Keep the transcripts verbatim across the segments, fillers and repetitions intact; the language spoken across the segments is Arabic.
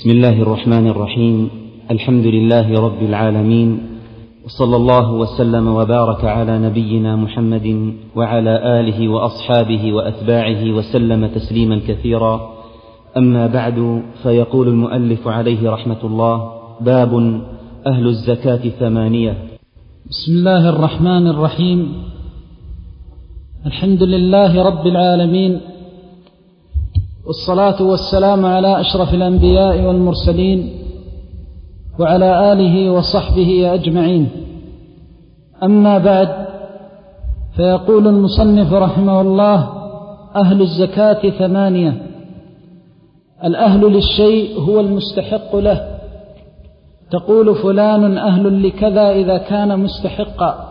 بسم الله الرحمن الرحيم. الحمد لله رب العالمين، وصلى الله وسلم وبارك على نبينا محمد وعلى آله وأصحابه وأتباعه وسلم تسليما كثيرا. أما بعد، فيقول المؤلف عليه رحمة الله: باب أهل الزكاة ثمانية. بسم الله الرحمن الرحيم. الحمد لله رب العالمين، والصلاة والسلام على أشرف الأنبياء والمرسلين وعلى آله وصحبه أجمعين. أما بعد، فيقول المصنف رحمه الله: أهل الزكاة ثمانية. الأهل للشيء هو المستحق له، تقول فلان أهل لكذا إذا كان مستحقا.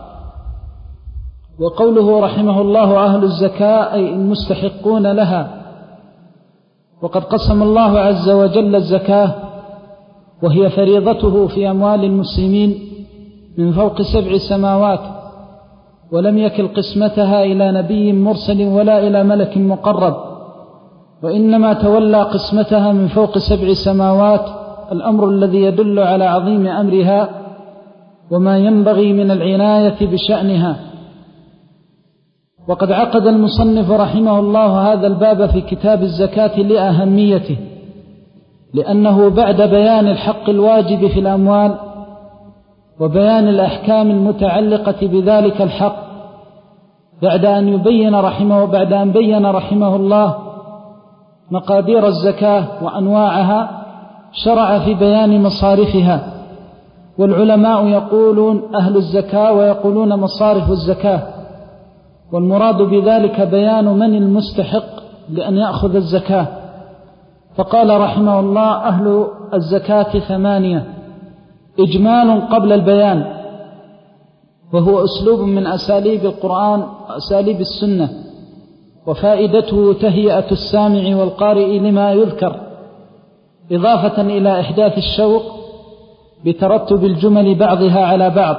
وقوله رحمه الله أهل الزكاة أي المستحقون لها. وقد قسم الله عز وجل الزكاة، وهي فريضته في أموال المسلمين من فوق سبع سماوات، ولم يكل قسمتها إلى نبي مرسل ولا إلى ملك مقرب، وإنما تولى قسمتها من فوق سبع سماوات، الأمر الذي يدل على عظيم أمرها وما ينبغي من العناية بشأنها. وقد عقد المصنف رحمه الله هذا الباب في كتاب الزكاة لأهميته، لأنه بعد بيان الحق الواجب في الأموال وبيان الأحكام المتعلقة بذلك الحق، بعد أن يبين رحمه بعد أن بين رحمه الله مقادير الزكاة وأنواعها، شرع في بيان مصارفها. والعلماء يقولون أهل الزكاة ويقولون مصارف الزكاة، والمراد بذلك بيان من المستحق لأن يأخذ الزكاة. فقال رحمه الله: أهل الزكاة ثمانية، إجمال قبل البيان، وهو أسلوب من أساليب القرآن وأساليب السنة، وفائدته تهيئة السامع والقارئ لما يذكر، إضافة إلى إحداث الشوق بترتب الجمل بعضها على بعض.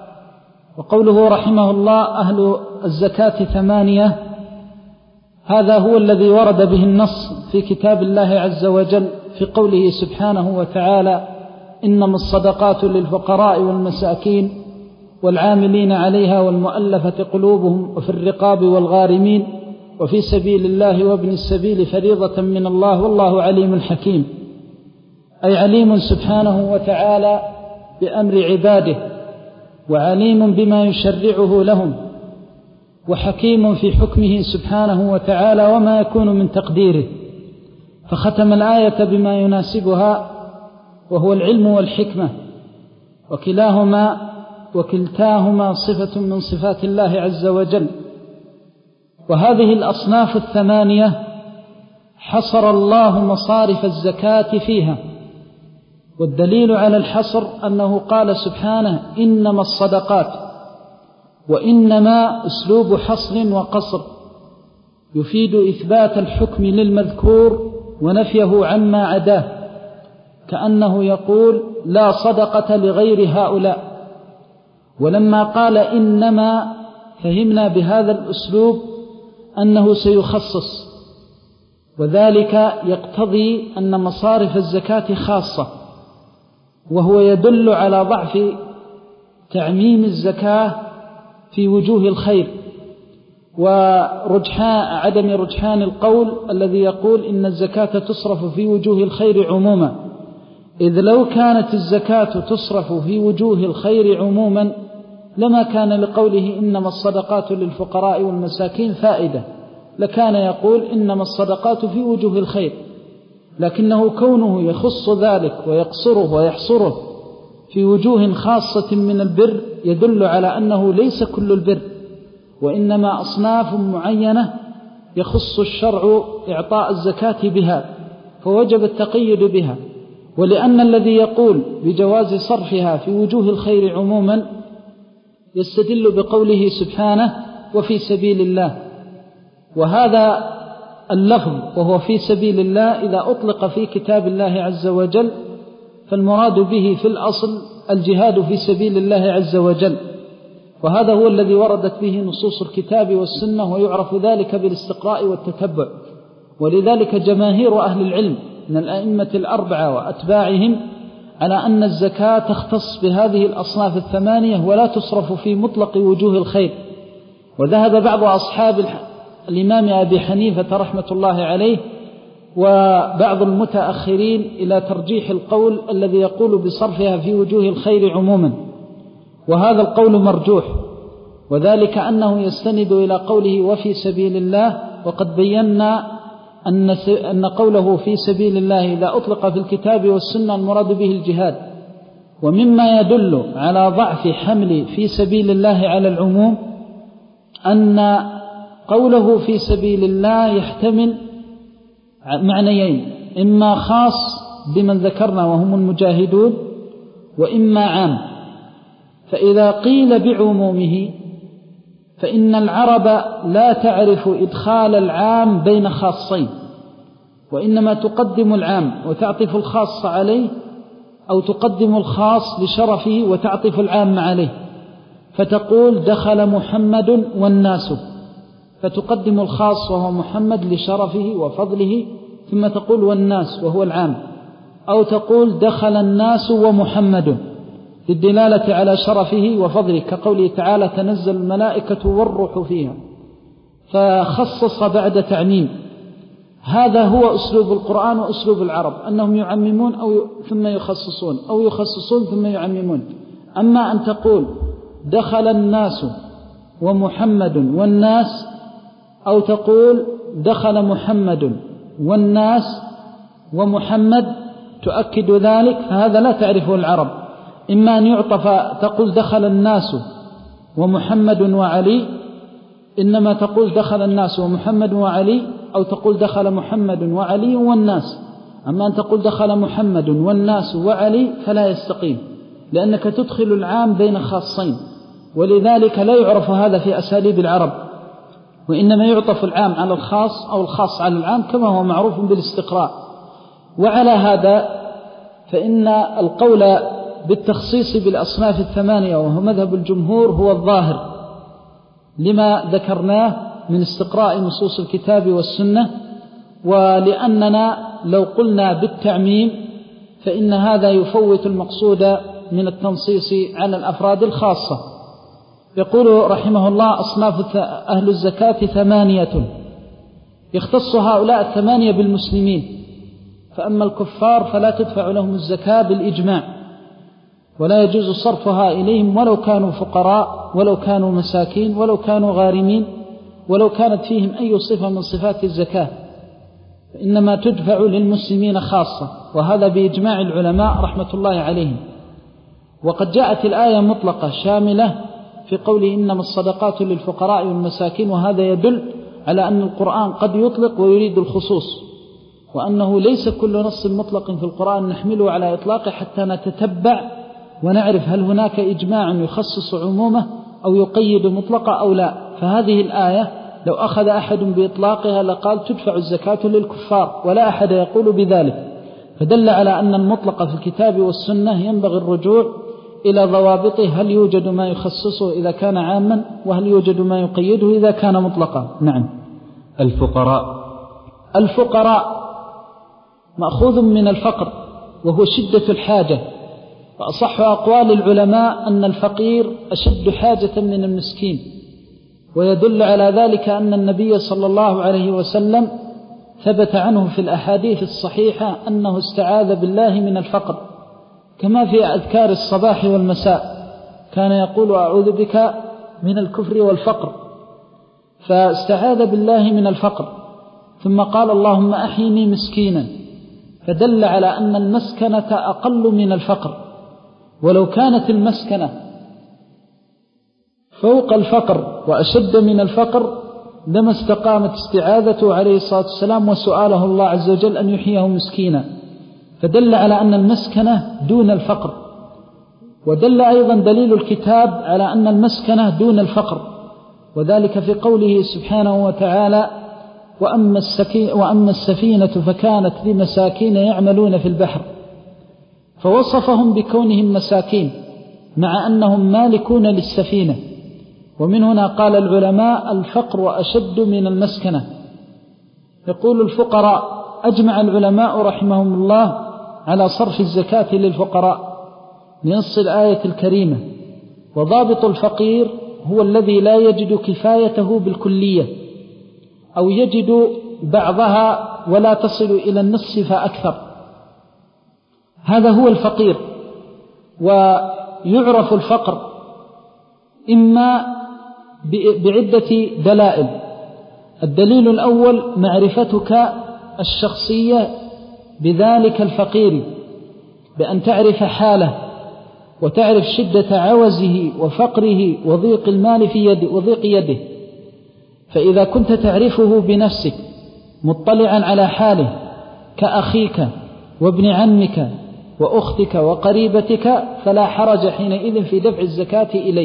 وقوله رحمه الله أهل الزكاة ثمانية، هذا هو الذي ورد به النص في كتاب الله عز وجل في قوله سبحانه وتعالى: إنما الصدقات للفقراء والمساكين والعاملين عليها والمؤلفة قلوبهم وفي الرقاب والغارمين وفي سبيل الله وابن السبيل فريضة من الله والله عليم حكيم. أي عليم سبحانه وتعالى بأمر عباده، وعليم بما يشرعه لهم، وحكيم في حكمه سبحانه وتعالى وما يكون من تقديره. فختم الآية بما يناسبها، وهو العلم والحكمة، وكلاهما وكلتاهما صفة من صفات الله عز وجل. وهذه الأصناف الثمانية حصر الله مصارف الزكاة فيها، والدليل على الحصر أنه قال سبحانه: إنما الصدقات. وإنما أسلوب حصر وقصر يفيد إثبات الحكم للمذكور ونفيه عما عداه، كأنه يقول: لا صدقة لغير هؤلاء. ولما قال إنما، فهمنا بهذا الأسلوب أنه سيخصص، وذلك يقتضي أن مصارف الزكاة خاصة، وهو يدل على ضعف تعميم الزكاة في وجوه الخير، ورجحان عدم رجحان القول الذي يقول إن الزكاة تصرف في وجوه الخير عموما، إذ لو كانت الزكاة تصرف في وجوه الخير عموما لما كان لقوله إنما الصدقات للفقراء والمساكين فائدة، لكان يقول إنما الصدقات في وجوه الخير. لكنه كونه يخص ذلك ويقصره ويحصره في وجوه خاصة من البر يدل على أنه ليس كل البر، وإنما أصناف معينة يخص الشرع إعطاء الزكاة بها، فوجب التقيد بها. ولأن الذي يقول بجواز صرفها في وجوه الخير عموما يستدل بقوله سبحانه: وفي سبيل الله. وهذا اللفظ وهو في سبيل الله إذا أطلق في كتاب الله عز وجل فالمراد به في الأصل الجهاد في سبيل الله عز وجل، وهذا هو الذي وردت به نصوص الكتاب والسنة، ويعرف ذلك بالاستقراء والتتبع. ولذلك جماهير أهل العلم من الأئمة الأربعة وأتباعهم على أن الزكاة تختص بهذه الأصناف الثمانية ولا تصرف في مطلق وجوه الخير. وذهب بعض أصحاب الإمام أبي حنيفة رحمة الله عليه وبعض المتأخرين إلى ترجيح القول الذي يقول بصرفها في وجوه الخير عموما، وهذا القول مرجوح، وذلك أنه يستند إلى قوله وفي سبيل الله، وقد بينا أن قوله في سبيل الله إذا أطلق في الكتاب والسنة المراد به الجهاد. ومما يدل على ضعف حمل في سبيل الله على العموم أن قوله في سبيل الله يحتمل معنيين، إما خاص بمن ذكرنا وهم المجاهدون، وإما عام. فإذا قيل بعمومه فإن العرب لا تعرف إدخال العام بين خاصين، وإنما تقدم العام وتعطف الخاص عليه، أو تقدم الخاص لشرفه وتعطف العام عليه، فتقول دخل محمد والناس، فتقدم الخاص وهو محمد لشرفه وفضله، ثم تقول والناس وهو العام، أو تقول دخل الناس ومحمد للدلالة على شرفه وفضله، كقوله تعالى تنزل الملائكة والروح فيها، فخصص بعد تعميم. هذا هو أسلوب القرآن وأسلوب العرب، أنهم يعممون أو ثم يخصصون، أو يخصصون ثم يعممون. أما أن تقول دخل الناس ومحمد والناس، أو تقول دخل محمد والناس ومحمد تؤكد ذلك، فهذا لا تعرفه العرب. إما أن يعطف تقول دخل الناس ومحمد وعلي، إنما تقول دخل الناس ومحمد وعلي، أو تقول دخل محمد وعلي والناس. أما أن تقول دخل محمد والناس وعلي فلا يستقيم، لأنك تدخل العام بين خاصين، ولذلك لا يعرف هذا في أساليب العرب، وإنما يعطف العام على الخاص أو الخاص على العام كما هو معروف بالاستقراء. وعلى هذا فإن القول بالتخصيص بالأصناف الثمانية وهو مذهب الجمهور هو الظاهر لما ذكرناه من استقراء نصوص الكتاب والسنة، ولأننا لو قلنا بالتعميم فإن هذا يفوت المقصود من التنصيص على الأفراد الخاصة. يقول رحمه الله أصناف أهل الزكاة ثمانية، يختص هؤلاء الثمانية بالمسلمين، فأما الكفار فلا تدفع لهم الزكاة بالإجماع، ولا يجوز صرفها إليهم ولو كانوا فقراء، ولو كانوا مساكين، ولو كانوا غارمين، ولو كانت فيهم أي صفة من صفات الزكاة، فإنما تدفع للمسلمين خاصة، وهذا بإجماع العلماء رحمة الله عليهم. وقد جاءت الآية مطلقة شاملة في قوله إنما الصدقات للفقراء والمساكين، وهذا يدل على أن القرآن قد يطلق ويريد الخصوص، وأنه ليس كل نص مطلق في القرآن نحمله على إطلاقه حتى نتتبع ونعرف هل هناك إجماع يخصص عمومه أو يقيد مطلقة أو لا. فهذه الآية لو أخذ أحد بإطلاقها لقال تدفع الزكاة للكفار، ولا أحد يقول بذلك، فدل على أن المطلق في الكتاب والسنة ينبغي الرجوع إلى ضوابطه، هل يوجد ما يخصصه إذا كان عاما، وهل يوجد ما يقيده إذا كان مطلقا. نعم. الفقراء الفقراء مأخوذ من الفقر وهو شدة الحاجة، فأصح أقوال العلماء أن الفقير أشد حاجة من المسكين، ويدل على ذلك أن النبي صلى الله عليه وسلم ثبت عنه في الأحاديث الصحيحة أنه استعاذ بالله من الفقر، كما في أذكار الصباح والمساء كان يقول أعوذ بك من الكفر والفقر، فاستعاذ بالله من الفقر، ثم قال اللهم أحيني مسكينا، فدل على أن المسكنة أقل من الفقر. ولو كانت المسكنة فوق الفقر وأشد من الفقر لما استقامت استعاذته عليه الصلاة والسلام وسؤاله الله عز وجل أن يحييه مسكينا، فدل على أن المسكنة دون الفقر. ودل أيضا دليل الكتاب على أن المسكنة دون الفقر، وذلك في قوله سبحانه وتعالى وأما, وأما السفينة فكانت لمساكين يعملون في البحر، فوصفهم بكونهم مساكين مع أنهم مالكون للسفينة. ومن هنا قال العلماء الفقر أشد من المسكنة. يقول الفقراء أجمع العلماء رحمهم الله على صرف الزكاة للفقراء لنص الآية الكريمة. وضابط الفقير هو الذي لا يجد كفايته بالكلية أو يجد بعضها ولا تصل إلى النصف فأكثر، هذا هو الفقير. ويعرف الفقر إما بعدة دلائل. الدليل الأول معرفتك الشخصية بذلك الفقير، بأن تعرف حاله وتعرف شدة عوزه وفقره وضيق المال في يده وضيق يده. فإذا كنت تعرفه بنفسك مطلعا على حاله كأخيك وابن عمك وأختك وقريبتك فلا حرج حينئذ في دفع الزكاة إليه.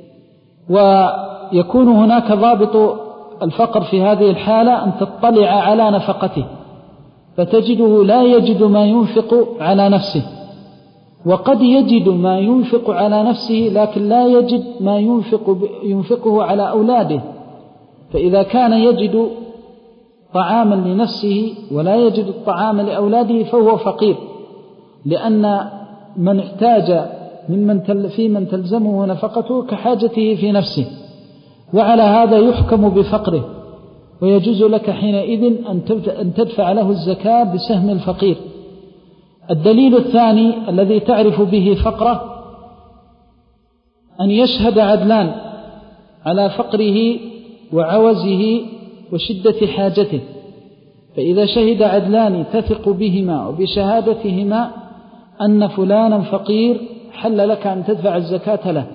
ويكون هناك ضابط الفقر في هذه الحالة أن تطلع على نفقته فتجده لا يجد ما ينفق على نفسه، وقد يجد ما ينفق على نفسه لكن لا يجد ما ينفق ينفقه على أولاده. فإذا كان يجد طعاما لنفسه ولا يجد الطعام لأولاده فهو فقير، لأن من احتاج ممن في من تلزمه نفقته كحاجته في نفسه، وعلى هذا يحكم بفقره، ويجوز لك حينئذ أن تدفع له الزكاة بسهم الفقير. الدليل الثاني الذي تعرف به فقره أن يشهد عدلان على فقره وعوزه وشدة حاجته. فإذا شهد عدلان تثق بهما وبشهادتهما أن فلانا فقير حل لك أن تدفع الزكاة له.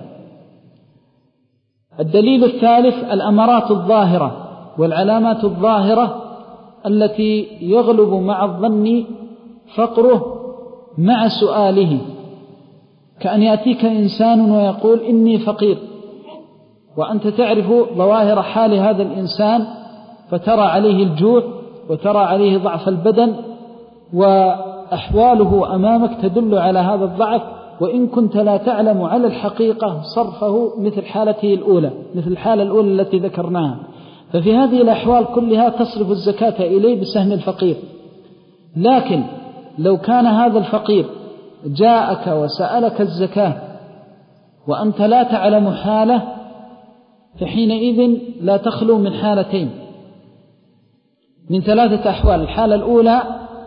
الدليل الثالث الأمارات الظاهرة والعلامات الظاهرة التي يغلب مع الظن فقره مع سؤاله، كأن يأتيك إنسان ويقول إني فقير، وأنت تعرف ظواهر حال هذا الإنسان فترى عليه الجوع وترى عليه ضعف البدن، وأحواله أمامك تدل على هذا الضعف، وإن كنت لا تعلم على الحقيقة صرفه مثل حالته الأولى مثل الحالة الأولى التي ذكرناها. ففي هذه الأحوال كلها تصرف الزكاة إليه بسهم الفقير. لكن لو كان هذا الفقير جاءك وسألك الزكاة وأنت لا تعلم حاله فحينئذ لا تخلو من حالتين، من ثلاثة أحوال. الحالة الأولى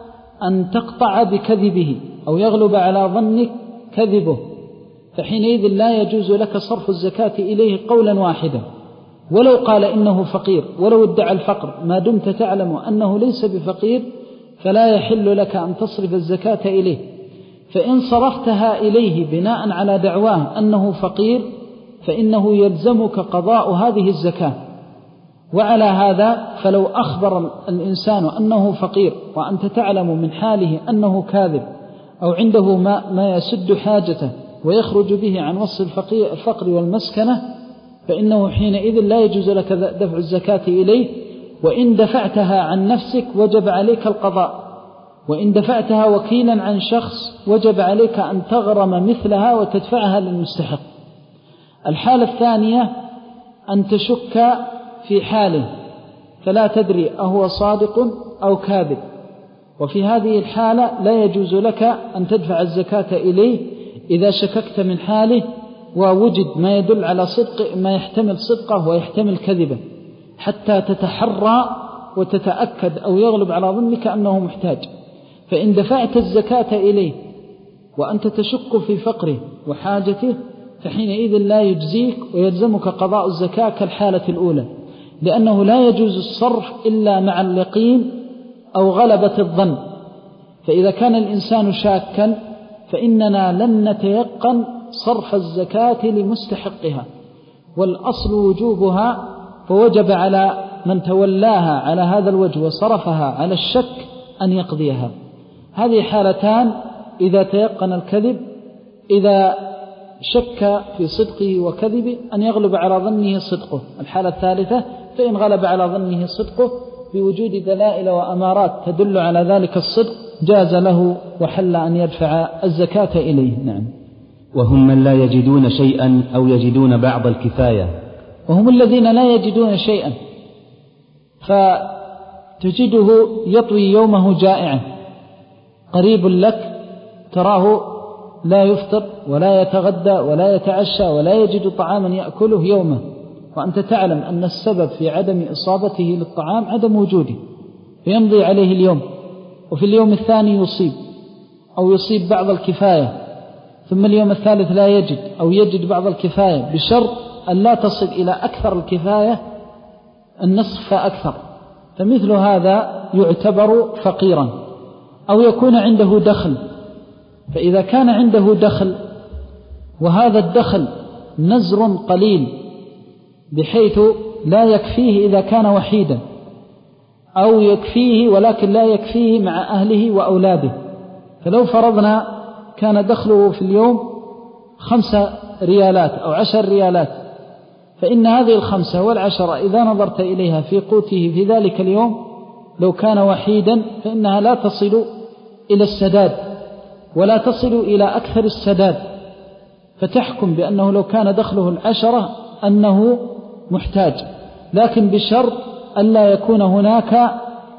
أن تقطع بكذبه أو يغلب على ظنك كذبه، فحينئذ لا يجوز لك صرف الزكاة إليه قولا واحدا ولو قال إنه فقير، ولو ادعى الفقر، ما دمت تعلم أنه ليس بفقير فلا يحل لك أن تصرف الزكاة إليه. فإن صرفتها إليه بناء على دعواه أنه فقير فإنه يلزمك قضاء هذه الزكاة. وعلى هذا فلو أخبر الإنسان أنه فقير وأنت تعلم من حاله أنه كاذب أو عنده ما, ما يسد حاجته ويخرج به عن وصف الفقر والمسكنة، فإنه حينئذ لا يجوز لك دفع الزكاة إليه. وإن دفعتها عن نفسك وجب عليك القضاء، وإن دفعتها وكيلا عن شخص وجب عليك أن تغرم مثلها وتدفعها للمستحق. الحالة الثانية أن تشك في حاله فلا تدري أهو صادق أو كاذب، وفي هذه الحالة لا يجوز لك أن تدفع الزكاة إليه إذا شككت من حاله ووجد ما يدل على صدق، ما يحتمل صدقه ويحتمل كذبه، حتى تتحرى وتتأكد أو يغلب على ظنك أنه محتاج. فإن دفعت الزكاة إليه وأنت تشك في فقره وحاجته فحينئذ لا يجزيك ويلزمك قضاء الزكاة كالحالة الأولى، لأنه لا يجوز الصرف إلا مع اليقين أو غلبة الظن. فإذا كان الإنسان شاكا فإننا لن نتيقن صرف الزكاة لمستحقها، والأصل وجوبها، فوجب على من تولاها على هذا الوجه وصرفها على الشك أن يقضيها. هذه حالتان إذا تيقن الكذب، إذا شك في صدقه وكذبه أن يغلب على ظنه صدقه. الحالة الثالثة فإن غلب على ظنه صدقه بوجود دلائل وأمارات تدل على ذلك الصدق جاز له وحل أن يدفع الزكاة إليه. نعم. وهم من لا يجدون شيئا أو يجدون بعض الكفاية. وهم الذين لا يجدون شيئا، تجده يطوي يومه جائعا، قريب لك تراه لا يفطر ولا يتغدى ولا يتعشى ولا يجد طعاما يأكله يومه، وأنت تعلم أن السبب في عدم إصابته للطعام عدم وجوده، فيمضي عليه اليوم، وفي اليوم الثاني يصيب أو يصيب بعض الكفاية، ثم اليوم الثالث لا يجد أو يجد بعض الكفاية، بشرط أن لا تصل إلى أكثر الكفاية النصف فأكثر، فمثل هذا يعتبر فقيرا. أو يكون عنده دخل، فإذا كان عنده دخل وهذا الدخل نزر قليل بحيث لا يكفيه إذا كان وحيدا، أو يكفيه ولكن لا يكفيه مع أهله وأولاده، فلو فرضنا كان دخله في اليوم خمسة ريالات أو عشر ريالات، فإن هذه الخمسة والعشرة إذا نظرت إليها في قوته في ذلك اليوم لو كان وحيدا فإنها لا تصل إلى السداد ولا تصل إلى أكثر السداد، فتحكم بأنه لو كان دخله العشرة أنه محتاج، لكن بشرط ألا يكون هناك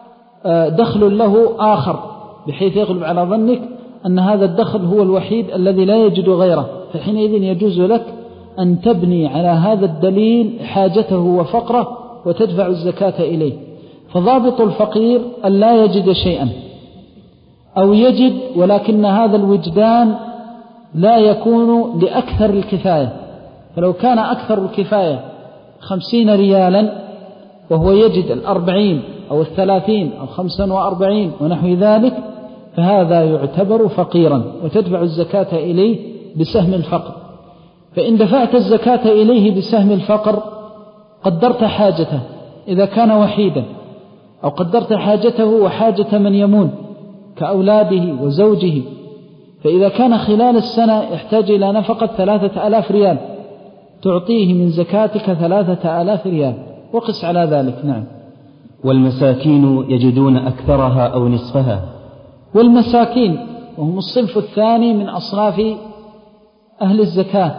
دخل له آخر بحيث يغلب على ظنك أن هذا الدخل هو الوحيد الذي لا يجد غيره، فحينئذ يجوز لك أن تبني على هذا الدليل حاجته وفقره وتدفع الزكاة إليه. فضابط الفقير أن لا يجد شيئا، أو يجد ولكن هذا الوجدان لا يكون لأكثر الكفاية، فلو كان أكثر الكفاية خمسين ريالا وهو يجد الأربعين أو الثلاثين أو خمسا وأربعين ونحو ذلك فهذا يعتبر فقيرا وتدفع الزكاة إليه بسهم الفقر. فإن دفعت الزكاة إليه بسهم الفقر قدرت حاجته إذا كان وحيدا، أو قدرت حاجته وحاجة من يمون كأولاده وزوجه، فإذا كان خلال السنة يحتاج إلى نفقة ثلاثة آلاف ريال تعطيه من زكاتك ثلاثة آلاف ريال، وقس على ذلك. نعم. والمساكين يجدون أكثرها أو نصفها. والمساكين وهم الصنف الثاني من أصناف أهل الزكاة،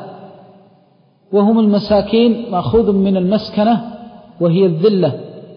وهم المساكين مأخوذ من المسكنة وهي الذلة.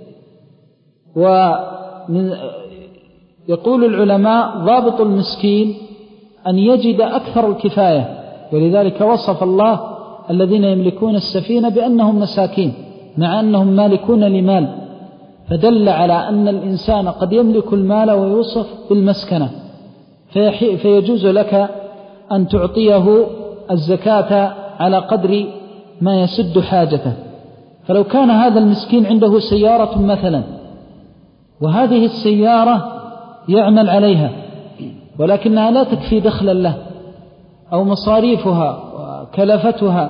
ومن يقول العلماء ضابط المسكين أن يجد أكثر الكفاية، ولذلك وصف الله الذين يملكون السفينة بأنهم مساكين مع أنهم مالكون لمال، فدل على أن الإنسان قد يملك المال ويوصف بالمسكنة، فيجوز لك أن تعطيه الزكاة على قدر ما يسد حاجته. فلو كان هذا المسكين عنده سيارة مثلا، وهذه السيارة يعمل عليها ولكنها لا تكفي دخلا له، أو مصاريفها وكلفتها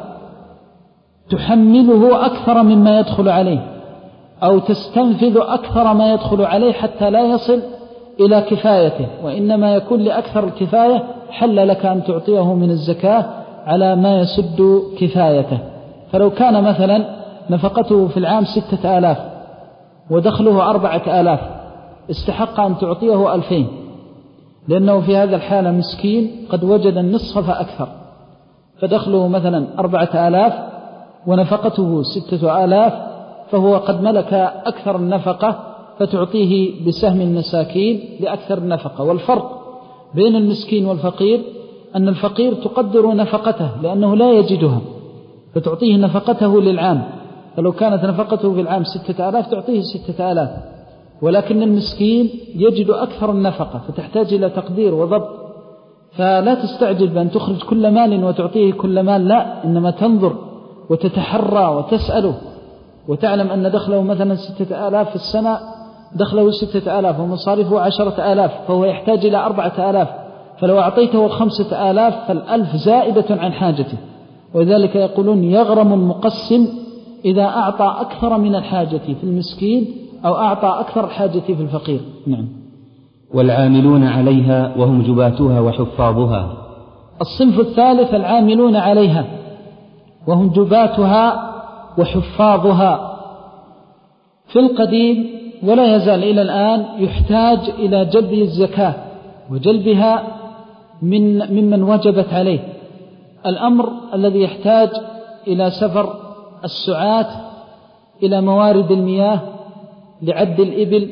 تحمله أكثر مما يدخل عليه، أو تستنفذ أكثر ما يدخل عليه حتى لا يصل إلى كفايته، وإنما يكون لأكثر الكفاية، حل لك أن تعطيه من الزكاة على ما يسد كفايته. فلو كان مثلا نفقته في العام ستة آلاف ودخله أربعة آلاف استحق أن تعطيه ألفين، لأنه في هذا الحالة مسكين قد وجد النصف فأكثر، فدخله مثلا أربعة آلاف ونفقته ستة آلاف، فهو قد ملك أكثر النفقة فتعطيه بسهم المساكين لأكثر النفقة. والفرق بين المسكين والفقير أن الفقير تقدر نفقته لأنه لا يجدها فتعطيه نفقته للعام، فلو كانت نفقته في العام ستة آلاف تعطيه ستة آلاف، ولكن المسكين يجد أكثر النفقة فتحتاج إلى تقدير وضبط، فلا تستعجل بأن تخرج كل مال وتعطيه كل مال، لا، إنما تنظر وتتحرى وتسأله وتعلم أن دخله مثلا ستة آلاف في السنة، دخله ستة آلاف ومصاريفه عشرة آلاف، فهو يحتاج إلى أربعة آلاف، فلو أعطيته الخمسة آلاف فالألف زائدة عن حاجته. وذلك يقولون يغرم المقسم إذا أعطى أكثر من الحاجة في المسكين أو أعطى أكثر الحاجة في الفقير. نعم. والعاملون عليها وهم جباتها وحفاظها. الصنف الثالث العاملون عليها وهم جباتها وحفاظها. في القديم ولا يزال إلى الآن يحتاج إلى جلب الزكاة وجلبها من ممن وجبت عليه. الأمر الذي يحتاج إلى سفر السعاة إلى موارد المياه لعد الإبل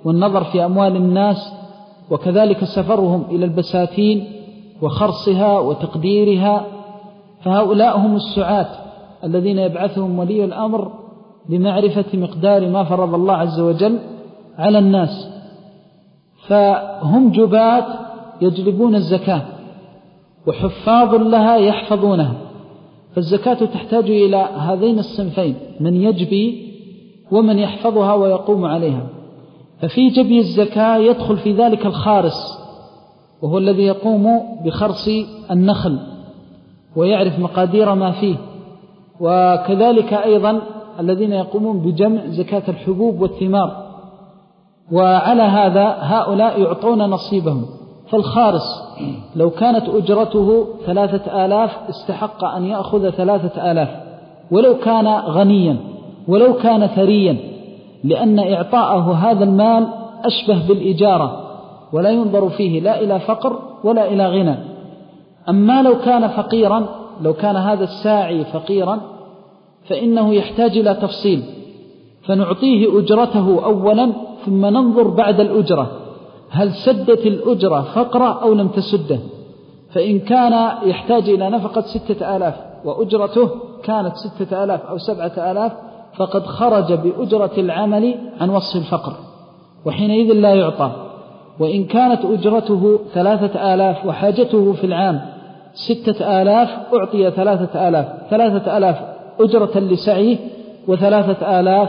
والنظر في أموال الناس، وكذلك سفرهم إلى البساتين وخرصها وتقديرها، فهؤلاء هم السعاة الذين يبعثهم ولي الأمر لمعرفة مقدار ما فرض الله عز وجل على الناس. فهم جبات يجلبون الزكاة وحفاظ لها يحفظونها، فالزكاة تحتاج إلى هذين الصنفين، من يجبي ومن يحفظها ويقوم عليها. ففي جبي الزكاة يدخل في ذلك الخارص، وهو الذي يقوم بخرص النخل ويعرف مقادير ما فيه، وكذلك أيضا الذين يقومون بجمع زكاة الحبوب والثمار. وعلى هذا هؤلاء يعطون نصيبهم. فالخارص لو كانت أجرته ثلاثة آلاف استحق أن يأخذ ثلاثة آلاف، ولو كان غنيا ولو كان ثريا، لأن إعطاءه هذا المال أشبه بالإجارة، ولا ينظر فيه لا إلى فقر ولا إلى غنى. أما لو كان فقيرا، لو كان هذا الساعي فقيرا، فإنه يحتاج إلى تفصيل، فنعطيه أجرته أولا ثم ننظر بعد الأجرة هل سدت الأجرة فقرة أو لم تسده. فإن كان يحتاج إلى نفقة ستة آلاف وأجرته كانت ستة آلاف أو سبعة آلاف، فقد خرج بأجرة العمل عن وصف الفقر، وحينئذ لا يعطى. وإن كانت أجرته ثلاثة آلاف وحاجته في العام ستة آلاف، أعطي ثلاثة آلاف، ثلاثة آلاف أجرة لسعيه وثلاثة آلاف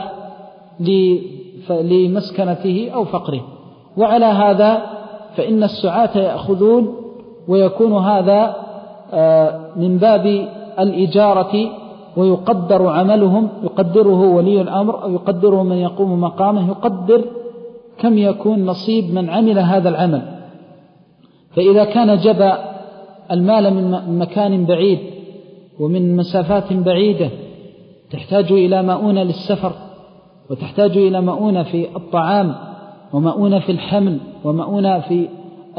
لمسكنته أو فقره. وعلى هذا فإن السعاة يأخذون، ويكون هذا من باب الإجارة، ويقدر عملهم، يقدره ولي الأمر أو يقدره من يقوم مقامه، يقدر كم يكون نصيب من عمل هذا العمل. فإذا كان جب المال من مكان بعيد ومن مسافات بعيدة تحتاج إلى مؤونة للسفر، وتحتاج إلى مؤونة في الطعام، ومؤونة في الحمل، ومؤونة في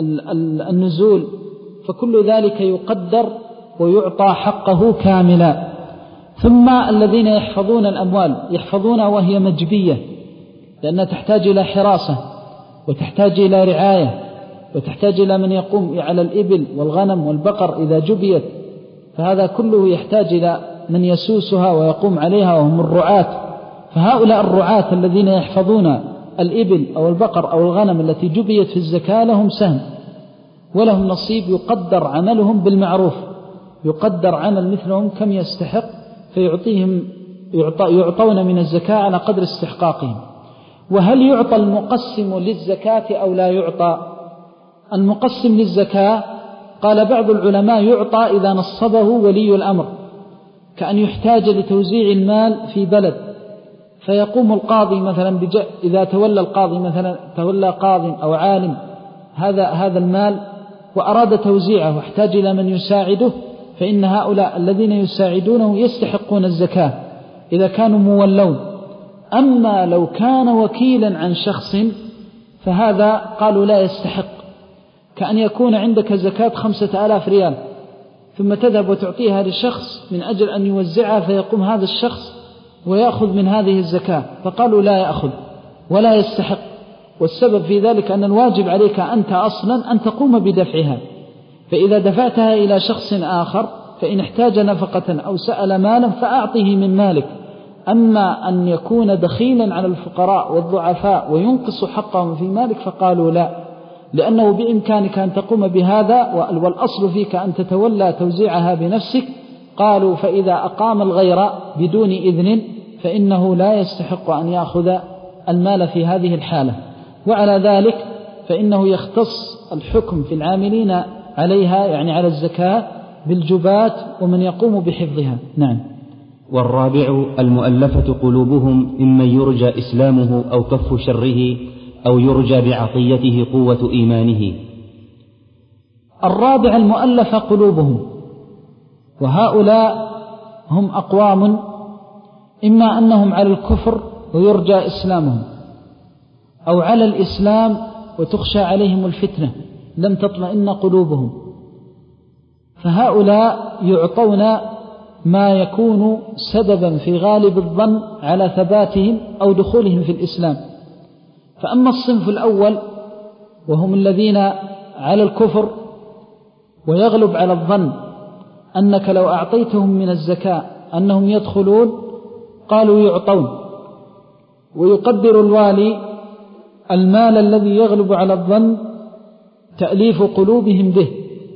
النزول، فكل ذلك يقدر ويعطى حقه كاملا. ثم الذين يحفظون الأموال يحفظون وهي مجبية، لأنها تحتاج إلى حراسة، وتحتاج إلى رعاية، وتحتاج إلى من يقوم على الإبل والغنم والبقر إذا جبيت، فهذا كله يحتاج إلى من يسوسها ويقوم عليها، وهم الرعاة. فهؤلاء الرعاة الذين يحفظون الإبل أو البقر أو الغنم التي جبيت في الزكاة لهم سهم ولهم نصيب، يقدر عملهم بالمعروف، يقدر عمل مثلهم كم يستحق، فيعطيهم يعطون من الزكاة على قدر استحقاقهم. وهل يعطى المقسم للزكاة أو لا يعطى؟ المقسم للزكاة قال بعض العلماء يعطى إذا نصبه ولي الأمر، كأن يحتاج لتوزيع المال في بلد، فيقوم القاضي مثلا بج... إذا تولى القاضي مثلا تولى قاض أو عالم هذا هذا المال وأراد توزيعه واحتاج إلى من يساعده، فإن هؤلاء الذين يساعدونه يستحقون الزكاة إذا كانوا مولون. أما لو كان وكيلا عن شخص فهذا قالوا لا يستحق، كأن يكون عندك زكاة خمسة آلاف ريال ثم تذهب وتعطيها لشخص من أجل أن يوزعها، فيقوم هذا الشخص ويأخذ من هذه الزكاة، فقالوا لا يأخذ ولا يستحق. والسبب في ذلك أن الواجب عليك أنت أصلا أن تقوم بدفعها، فإذا دفعتها إلى شخص آخر فإن احتاج نفقة أو سأل مالا فأعطيه من مالك. أما أن يكون دخيلا على الفقراء والضعفاء وينقص حقهم في مالك فقالوا لا، لأنه بإمكانك أن تقوم بهذا، والأصل فيك أن تتولى توزيعها بنفسك. قالوا فإذا أقام الغير بدون إذن فإنه لا يستحق أن يأخذ المال في هذه الحالة. وعلى ذلك فإنه يختص الحكم في العاملين عليها، يعني على الزكاة، بالجبات ومن يقوم بحفظها. نعم. والرابع المؤلفة قلوبهم، ممن يرجى إسلامه أو كف شره أو يرجى بعطيته قوة إيمانه. الرابع المؤلفة قلوبهم، وهؤلاء هم أقوام إما أنهم على الكفر ويرجى إسلامهم، أو على الإسلام وتخشى عليهم الفتنة لم تطمئن قلوبهم، فهؤلاء يعطون ما يكون سببا في غالب الظن على ثباتهم أو دخولهم في الإسلام. فأما الصنف الأول وهم الذين على الكفر ويغلب على الظن أنك لو أعطيتهم من الزكاة أنهم يدخلون، قالوا يعطون، ويقدر الوالي المال الذي يغلب على الظن تأليف قلوبهم به،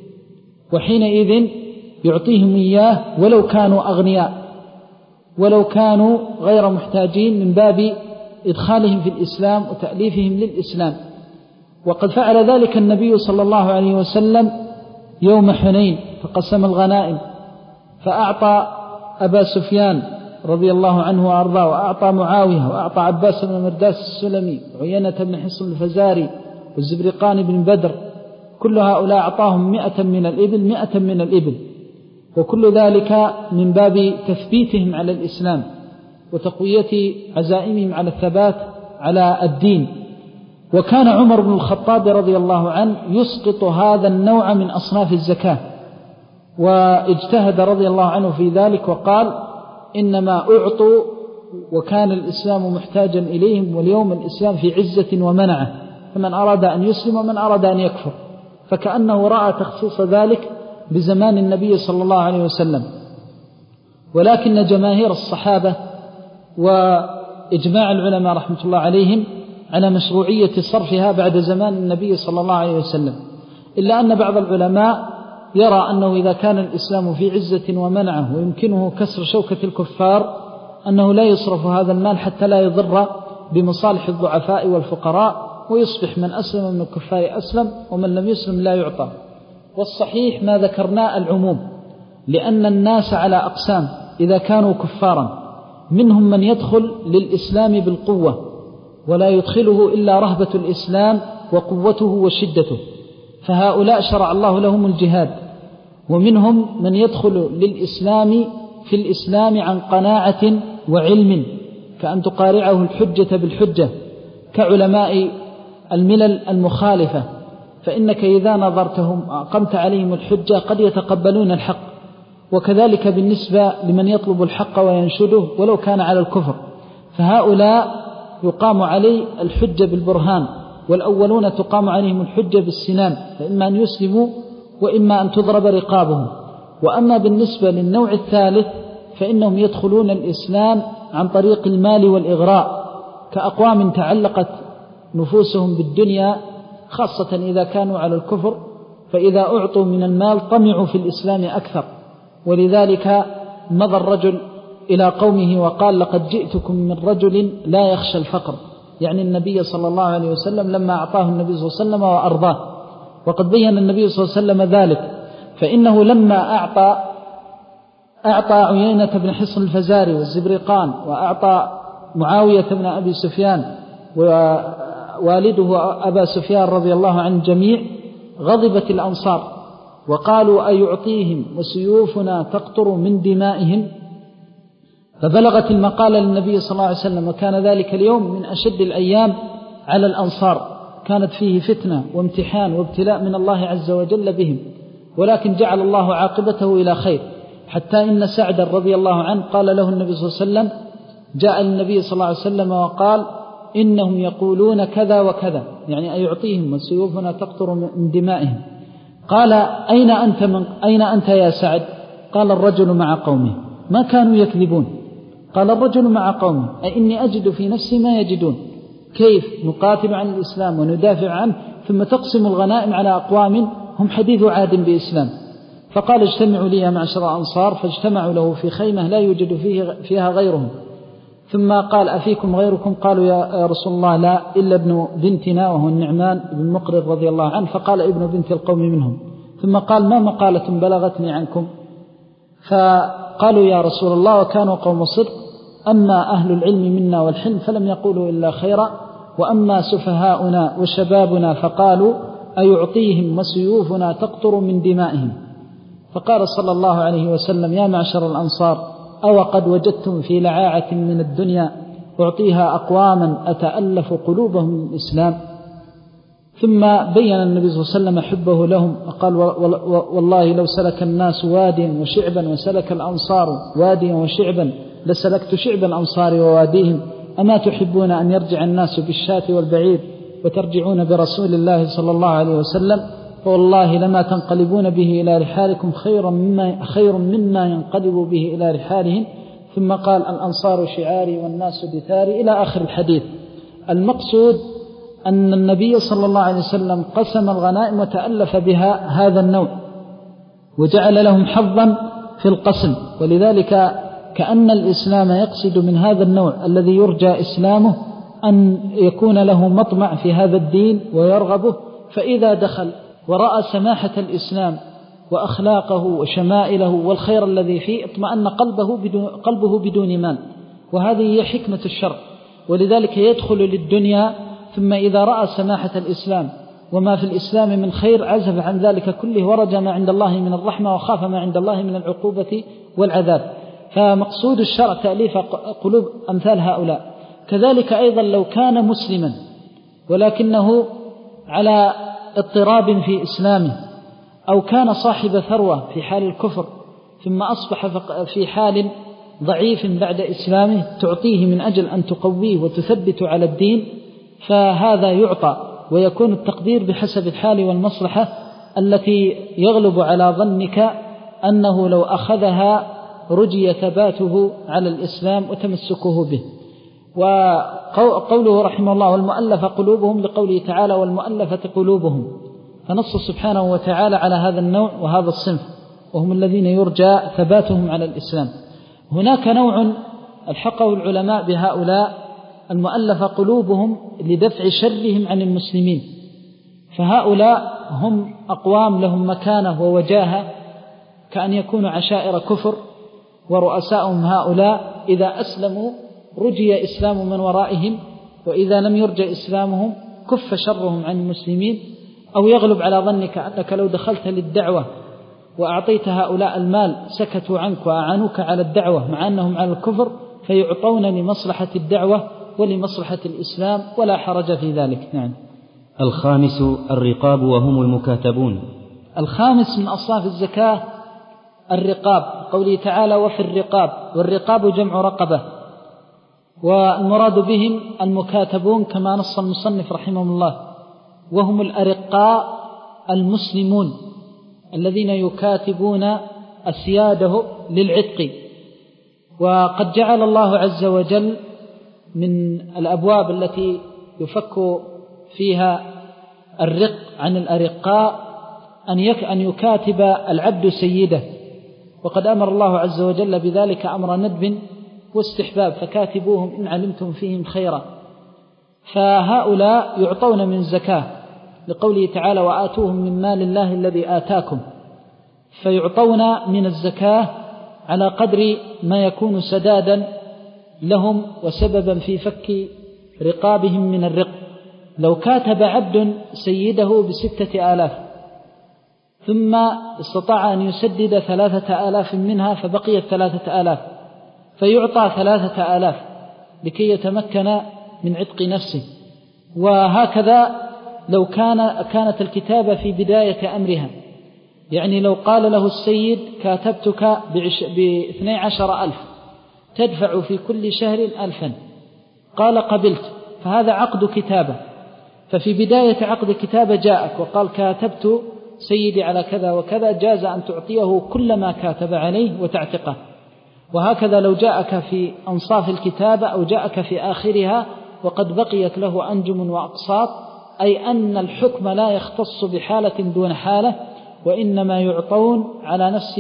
وحينئذ يعطيهم إياه ولو كانوا أغنياء ولو كانوا غير محتاجين، من باب إدخالهم في الإسلام وتأليفهم للإسلام. وقد فعل ذلك النبي صلى الله عليه وسلم يوم حنين، فقسم الغنائم، فأعطى أبا سفيان رضي الله عنه وأرضاه، وأعطى معاوية، وأعطى عباس بن مرداس السلمي، وعيينة بن حصن الفزاري، والزبرقان بن بدر، كل هؤلاء أعطاهم مئة من الإبل مئة من الإبل، وكل ذلك من باب تثبيتهم على الإسلام وتقوية عزائمهم على الثبات على الدين. وكان عمر بن الخطاب رضي الله عنه يسقط هذا النوع من أصناف الزكاة، واجتهد رضي الله عنه في ذلك وقال إنما أعطوا وكان الإسلام محتاجا إليهم، واليوم الإسلام في عزة ومنعة، فمن أراد أن يسلم ومن أراد أن يكفر، فكأنه رأى تخصيص ذلك بزمان النبي صلى الله عليه وسلم. ولكن جماهير الصحابة وإجماع العلماء رحمة الله عليهم على مشروعية صرفها بعد زمان النبي صلى الله عليه وسلم، إلا أن بعض العلماء يرى أنه إذا كان الإسلام في عزة ومنعه ويمكنه كسر شوكة الكفار أنه لا يصرف هذا المال حتى لا يضر بمصالح الضعفاء والفقراء، ويصبح من أسلم من الكفار أسلم ومن لم يسلم لا يعطى. والصحيح ما ذكرناه العموم، لأن الناس على أقسام إذا كانوا كفارا، منهم من يدخل للإسلام بالقوة ولا يدخله إلا رهبة الإسلام وقوته وشدته، فهؤلاء شرع الله لهم الجهاد. ومنهم من يدخل للإسلام في الإسلام عن قناعة وعلم، كأن تقارعه الحجة بالحجة، كعلماء الملل المخالفة، فإنك إذا نظرتهم أقمت عليهم الحجة قد يتقبلون الحق. وكذلك بالنسبة لمن يطلب الحق وينشده ولو كان على الكفر، فهؤلاء يقام عليه الحجة بالبرهان، والأولون تقام عليهم الحجة بالسنان، فإما أن يسلموا وإما أن تضرب رقابهم. وأما بالنسبة للنوع الثالث فإنهم يدخلون الإسلام عن طريق المال والإغراء، كأقوام تعلقت نفوسهم بالدنيا، خاصة إذا كانوا على الكفر، فإذا أعطوا من المال طمعوا في الإسلام أكثر. ولذلك مضى الرجل إلى قومه وقال لقد جئتكم من رجل لا يخشى الفقر، يعني النبي صلى الله عليه وسلم لما أعطاه النبي صلى الله عليه وسلم وأرضاه. وقد بين النبي صلى الله عليه وسلم ذلك، فإنه لما أعطى أعطى عيينة بن حصن الفزاري والزبرقان، وأعطى معاوية بن أبي سفيان ووالده أبا سفيان رضي الله عن الجميع، غضبت الأنصار وقالوا أيعطيهم وسيوفنا تقطر من دمائهم. فبلغت المقالة للنبي صلى الله عليه وسلم، وكان ذلك اليوم من أشد الأيام على الأنصار، كانت فيه فتنة وامتحان وابتلاء من الله عز وجل بهم، ولكن جعل الله عاقبته إلى خير، حتى إن سعدا رضي الله عنه قال له النبي صلى الله عليه وسلم، جاء للنبي صلى الله عليه وسلم وقال إنهم يقولون كذا وكذا، يعني أيعطيهم وسيوفنا تقطر من دمائهم. قال أين أنت, من أين أنت يا سعد؟ قال الرجل مع قومه، ما كانوا يكذبون. قال الرجل مع قومه أي إني أجد في نفسي ما يجدون، كيف نقاتل عن الإسلام وندافع عنه ثم تقسم الغنائم على أقوام هم حديث عهد بإسلام. فقال اجتمعوا لي يا معشر الأنصار، فاجتمعوا له في خيمة لا يوجد فيه فيها غيرهم. ثم قال أفيكم غيركم؟ قالوا يا رسول الله لا، إلا ابن بنتنا وهو النعمان بن مقرر رضي الله عنه. فقال ابن بنت القوم منهم. ثم قال ما مقالة بلغتني عنكم؟ فقالوا يا رسول الله وكانوا قوم صدق، أما أهل العلم منا والحلم فلم يقولوا إلا خيرا، وأما سفهاؤنا وشبابنا فقالوا أيعطيهم وسيوفنا تقطر من دمائهم. فقال صلى الله عليه وسلم يا معشر الأنصار، أو قد وجدتم في لعاعة من الدنيا أعطيها أقواما أتألف قلوبهم للإسلام. ثم بين النبي صلى الله عليه وسلم حبه لهم وقال والله لو سلك الناس واديا وشعبا وسلك الأنصار واديا وشعبا لسلكت شعب الأنصار وواديهم، أما تحبون أن يرجع الناس بالشاة والبعير وترجعون برسول الله صلى الله عليه وسلم؟ فوالله لما تنقلبون به إلى رحالكم خير مما, خير مما ينقلب به إلى رحالهم. ثم قال الأنصار شعاري والناس دثاري إلى آخر الحديث. المقصود أن النبي صلى الله عليه وسلم قسم الغنائم وتألف بها هذا النوع وجعل لهم حظا في القسم، ولذلك كأن الإسلام يقصد من هذا النوع الذي يرجى إسلامه أن يكون له مطمع في هذا الدين ويرغبه، فإذا دخل ورأى سماحة الإسلام وأخلاقه وشمائله والخير الذي فيه اطمأن قلبه بدون, قلبه بدون مال، وهذه هي حكمة الشرع. ولذلك يدخل للدنيا ثم إذا رأى سماحة الإسلام وما في الإسلام من خير عزف عن ذلك كله ورجى ما عند الله من الرحمة وخاف ما عند الله من العقوبة والعذاب. فمقصود الشرع تأليف قلوب أمثال هؤلاء. كذلك أيضا لو كان مسلما ولكنه على اضطراب في إسلامه، أو كان صاحب ثروة في حال الكفر ثم أصبح في حال ضعيف بعد إسلامه تعطيه من أجل أن تقويه وتثبت على الدين، فهذا يعطى، ويكون التقدير بحسب الحال والمصلحة التي يغلب على ظنك أنه لو أخذها رجي ثباته على الإسلام وتمسكه به. وقوله رحمه الله والمؤلف قلوبهم لقوله تعالى والمؤلفة قلوبهم، فنص سبحانه وتعالى على هذا النوع وهذا الصنف، وهم الذين يرجى ثباتهم على الإسلام. هناك نوع الحقه العلماء بهؤلاء المؤلف قلوبهم لدفع شرهم عن المسلمين، فهؤلاء هم أقوام لهم مكانة ووجاهة كأن يكونوا عشائر كفر، ورؤساءهم هؤلاء إذا أسلموا رجي إسلام من ورائهم، وإذا لم يرجى إسلامهم كف شرهم عن المسلمين. أو يغلب على ظنك أنك لو دخلت للدعوة وأعطيت هؤلاء المال سكتوا عنك وأعانوك على الدعوة مع أنهم على الكفر، فيعطون لمصلحة الدعوة ولمصلحة الإسلام ولا حرج في ذلك. نعم. الخامس الرقاب وهم المكاتبون. الخامس من أصناف الزكاة الرقاب، قوله تعالى وفي الرقاب، والرقاب جمع رقبة، والمراد بهم المكاتبون كما نص المصنف رحمه الله، وهم الأرقاء المسلمون الذين يكاتبون أسياده للعتق. وقد جعل الله عز وجل من الأبواب التي يفك فيها الرق عن الأرقاء أن يكاتب العبد سيده، وقد أمر الله عز وجل بذلك أمر ندب واستحباب، فكاتبوهم إن علمتم فيهم خيرا. فهؤلاء يعطون من الزكاة لقوله تعالى وآتوهم من مال الله الذي آتاكم، فيعطون من الزكاة على قدر ما يكون سدادا لهم وسببا في فك رقابهم من الرق. لو كاتب عبد سيده بستة آلاف ثم استطاع أن يسدد ثلاثة آلاف منها فبقيت ثلاثة آلاف، فيعطى ثلاثة آلاف لكي يتمكن من عتق نفسه. وهكذا لو كان كانت الكتابة في بداية أمرها، يعني لو قال له السيد كاتبتك باثني عشر ألف تدفع في كل شهر ألفا، قال قبلت، فهذا عقد كتابة. ففي بداية عقد كتابة جاءك وقال كاتبت سيدي على كذا وكذا، جاز أن تعطيه كل ما كاتب عليه وتعتقه. وهكذا لو جاءك في أنصاف الكتابة أو جاءك في آخرها وقد بقيت له أنجم وأقساط، أي أن الحكم لا يختص بحالة دون حالة، وإنما يعطون على نفس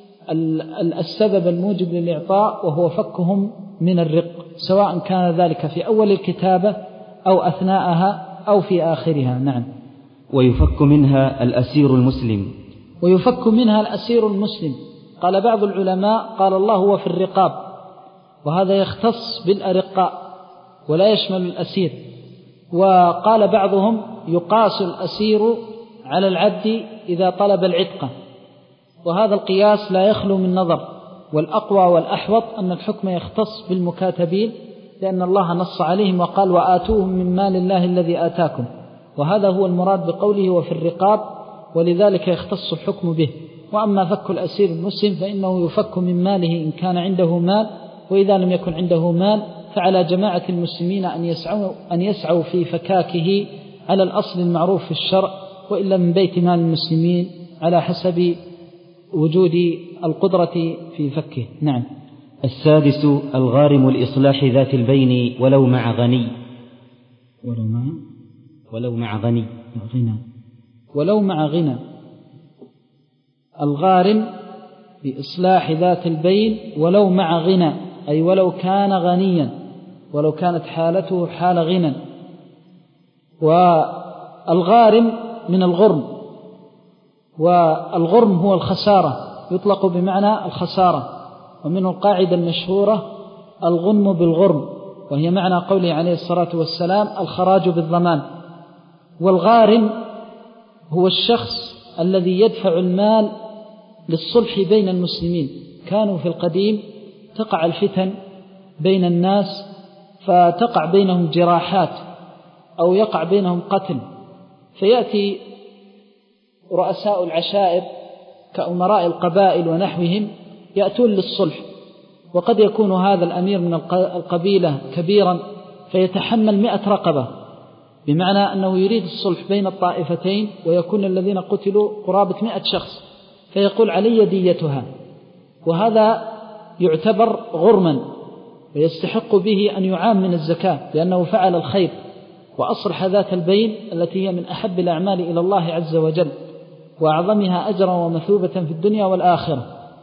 السبب الموجب للإعطاء وهو فكهم من الرق، سواء كان ذلك في أول الكتابة أو أثناءها أو في آخرها. نعم. ويفك منها الأسير المسلم. ويفك منها الأسير المسلم. قال بعض العلماء قال الله هو في الرقاب، وهذا يختص بالأرقاء ولا يشمل الأسير. وقال بعضهم يقاس الأسير على العبد إذا طلب العتق، وهذا القياس لا يخلو من نظر، والأقوى والأحوط أن الحكم يختص بالمكاتبين، لأن الله نص عليهم وقال وآتوهم من مال الله الذي آتاكم، وهذا هو المراد بقوله وفي الرقاب، ولذلك يختص الحكم به. وأما فك الأسير المسلم فإنه يفك من ماله إن كان عنده مال، وإذا لم يكن عنده مال فعلى جماعة المسلمين أن يسعوا, أن يسعوا في فكاكه على الأصل المعروف في الشرع، وإلا من بيت مال المسلمين على حسب وجود القدرة في فكه. نعم. السادس الغارم لإصلاح ذات البين ولو مع غني ولو مع ولو مع غني غنى ولو مع غنى الغارم لإصلاح ذات البين ولو مع غنى، أي ولو كان غنيا، ولو كانت حالته حال غنى. والغارم من الغرم، والغرم هو الخسارة، يطلق بمعنى الخسارة، ومنه القاعدة المشهورة الغنم بالغرم، وهي معنى قوله عليه الصلاة والسلام الخراج بالضمان. والغارم هو الشخص الذي يدفع المال للصلح بين المسلمين. كانوا في القديم تقع الفتن بين الناس، فتقع بينهم جراحات أو يقع بينهم قتل، فيأتي رؤساء العشائر كأمراء القبائل ونحوهم يأتون للصلح، وقد يكون هذا الأمير من القبيلة كبيرا فيتحمل مئة رقبة، بمعنى أنه يريد الصلح بين الطائفتين، ويكون الذين قتلوا قرابة مئة شخص، فيقول علي ديتها، وهذا يعتبر غرما ويستحق به أن يعام من الزكاة، لأنه فعل الخير وأصلح ذات البين التي هي من أحب الأعمال إلى الله عز وجل وأعظمها أجرا ومثوبة في الدنيا والآخرة.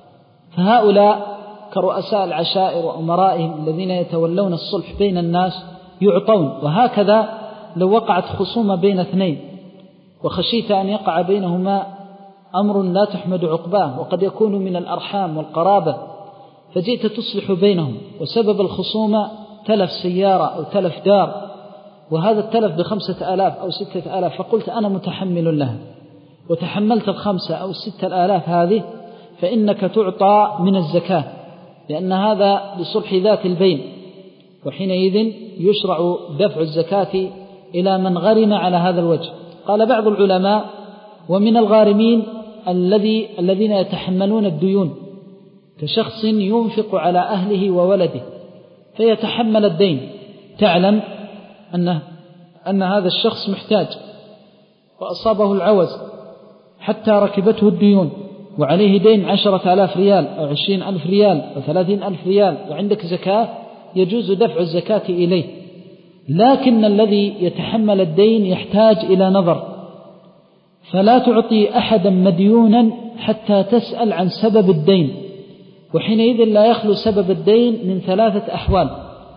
فهؤلاء كرؤساء العشائر وأمرائهم الذين يتولون الصلح بين الناس يعطون. وهكذا لو وقعت خصومة بين اثنين وخشيت أن يقع بينهما أمر لا تحمد عقباه، وقد يكون من الأرحام والقرابة، فجئت تصلح بينهم، وسبب الخصومة تلف سيارة أو تلف دار، وهذا التلف بخمسة آلاف أو ستة آلاف، فقلت أنا متحمل لها، وتحملت الخمسة أو الستة آلاف هذه، فإنك تعطى من الزكاة، لأن هذا لصلح ذات البين، وحينئذ يشرع دفع الزكاة إلى من غرم على هذا الوجه. قال بعض العلماء: ومن الغارمين الذي الذين يتحملون الديون، كشخص ينفق على أهله وولده فيتحمل الدين، تعلم أن أن هذا الشخص محتاج وأصابه العوز حتى ركبته الديون، وعليه دين عشرة آلاف ريال أو عشرين ألف ريال أو ثلاثين ألف ريال، وعندك زكاة، يجوز دفع الزكاة إليه. لكن الذي يتحمل الدين يحتاج إلى نظر، فلا تعطي أحدا مديونا حتى تسأل عن سبب الدين، وحينئذ لا يخلو سبب الدين من ثلاثة أحوال.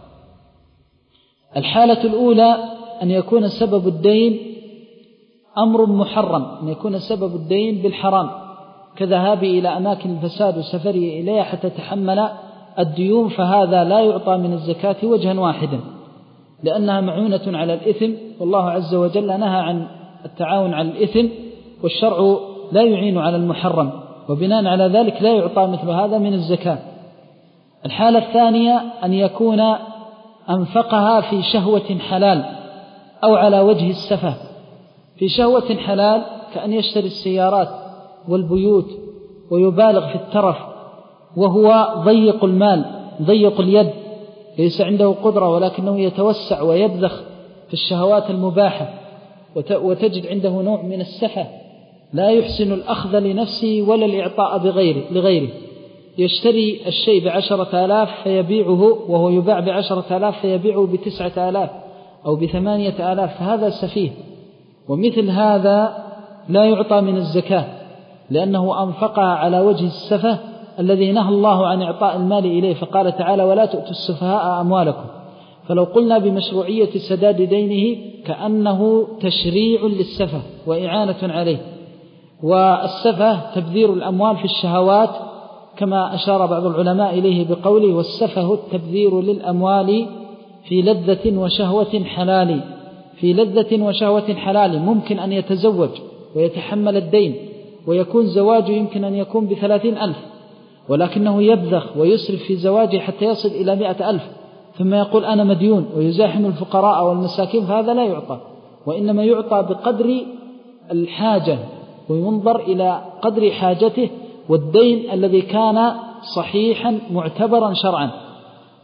الحالة الأولى أن يكون سبب الدين أمر محرم، أن يكون سبب الدين بالحرام، كذهابي إلى أماكن الفساد وسفري إليها حتى تحمل الديون، فهذا لا يعطى من الزكاة وجها واحدا، لأنها معونة على الإثم، والله عز وجل نهى عن التعاون على الإثم، والشرع لا يعين على المحرم، وبناء على ذلك لا يعطى مثل هذا من الزكاة. الحالة الثانية أن يكون أنفقها في شهوة حلال أو على وجه السفه. في شهوة حلال كأن يشتري السيارات والبيوت ويبالغ في الترف، وهو ضيق المال ضيق اليد، ليس عنده قدرة، ولكنه يتوسع ويبذخ في الشهوات المباحة، وتجد عنده نوع من السفه، لا يحسن الأخذ لنفسه ولا الإعطاء بغيره لغيره. يشتري الشيء بعشرة آلاف فيبيعه، وهو يباع بعشرة آلاف فيبيعه بتسعة آلاف أو بثمانية آلاف، فهذا سفيه. ومثل هذا لا يعطى من الزكاة، لأنه أنفقها على وجه السفه الذي نهى الله عن إعطاء المال إليه، فقال تعالى: ولا تؤتوا السفهاء أموالكم. فلو قلنا بمشروعية سداد دينه كأنه تشريع للسفه وإعانة عليه. والسفه تبذير الأموال في الشهوات، كما أشار بعض العلماء إليه بقوله: والسفه التبذير للأموال في لذة وشهوة حلال. في لذة وشهوة حلال، ممكن أن يتزوج ويتحمل الدين، ويكون زواجه يمكن أن يكون بثلاثين ألف، ولكنه يبذخ ويسرف في زواجه حتى يصل إلى مئة ألف، ثم يقول أنا مديون ويزاحم الفقراء والمساكين، فهذا لا يعطى، وإنما يعطى بقدر الحاجة، وينظر إلى قدر حاجته والدين الذي كان صحيحا معتبرا شرعا.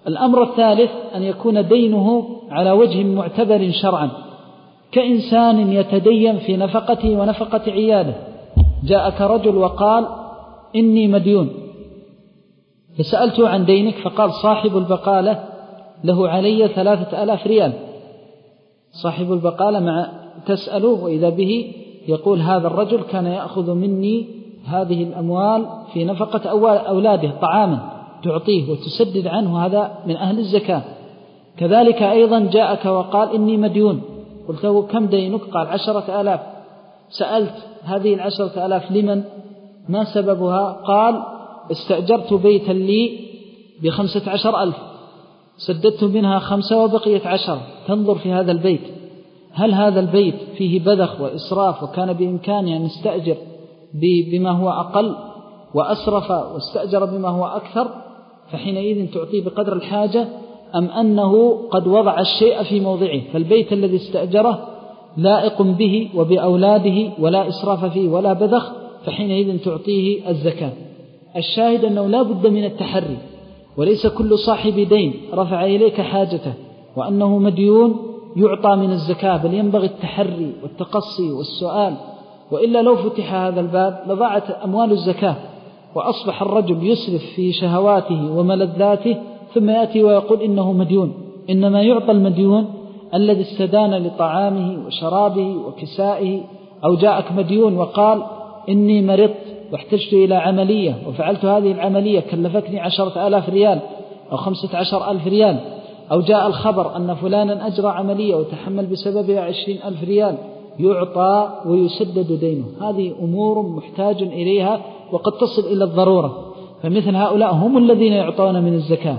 الأمر الثالث أن يكون دينه على وجه معتبر شرعا، كإنسان يتدين في نفقته ونفقة عياله. جاءك رجل وقال إني مديون، فسألته عن دينك فقال صاحب البقالة له علي ثلاثة آلاف ريال. صاحب البقالة مع تسأله وإذا به يقول هذا الرجل كان يأخذ مني هذه الأموال في نفقة أولاده طعاما تعطيه وتسدد عنه، هذا من أهل الزكاة. كذلك أيضا جاءك وقال إني مديون، قلت له كم دينك؟ قال عشرة آلاف. سألت هذه العشرة آلاف لمن؟ ما سببها؟ قال استأجرت بيتا لي بخمسة عشر ألف، سددت منها خمسة وبقيت عشر. تنظر في هذا البيت، هل هذا البيت فيه بذخ وإسراف وكان بإمكانه أن يستأجر بما هو أقل وأسرف واستأجر بما هو أكثر، فحينئذ تعطيه بقدر الحاجة، أم أنه قد وضع الشيء في موضعه، فالبيت الذي استأجره لائق به وبأولاده ولا إسراف فيه ولا بذخ، فحينئذ تعطيه الزكاة. الشاهد أنه لا بد من التحري، وليس كل صاحب دين رفع إليك حاجته وأنه مديون يعطى من الزكاة، بل ينبغي التحري والتقصي والسؤال، وإلا لو فتح هذا الباب لضاعت أموال الزكاة، وأصبح الرجل يسرف في شهواته وملذاته ثم يأتي ويقول إنه مديون. إنما يعطى المديون الذي استدان لطعامه وشرابه وكسائه. أو جاءك مديون وقال إني مرضت واحتجت إلى عملية وفعلت هذه العملية كلفتني عشرة آلاف ريال أو خمسة عشر ألف ريال. أو جاء الخبر أن فلانا أجرى عملية وتحمل بسببها عشرين ألف ريال، يعطى ويسدد دينه. هذه أمور محتاج إليها وقد تصل إلى الضرورة، فمثل هؤلاء هم الذين يعطون من الزكاة.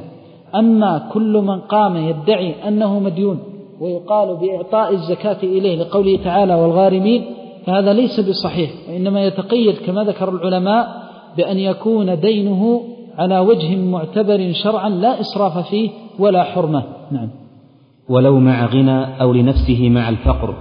أما كل من قام يدعي أنه مديون ويقال بإعطاء الزكاة إليه لقوله تعالى والغارمين، فهذا ليس بصحيح، وإنما يتقيد كما ذكر العلماء بأن يكون دينه على وجه معتبر شرعا لا إسراف فيه ولا حرمة. نعم. ولو مع غنى أو لنفسه مع الفقر.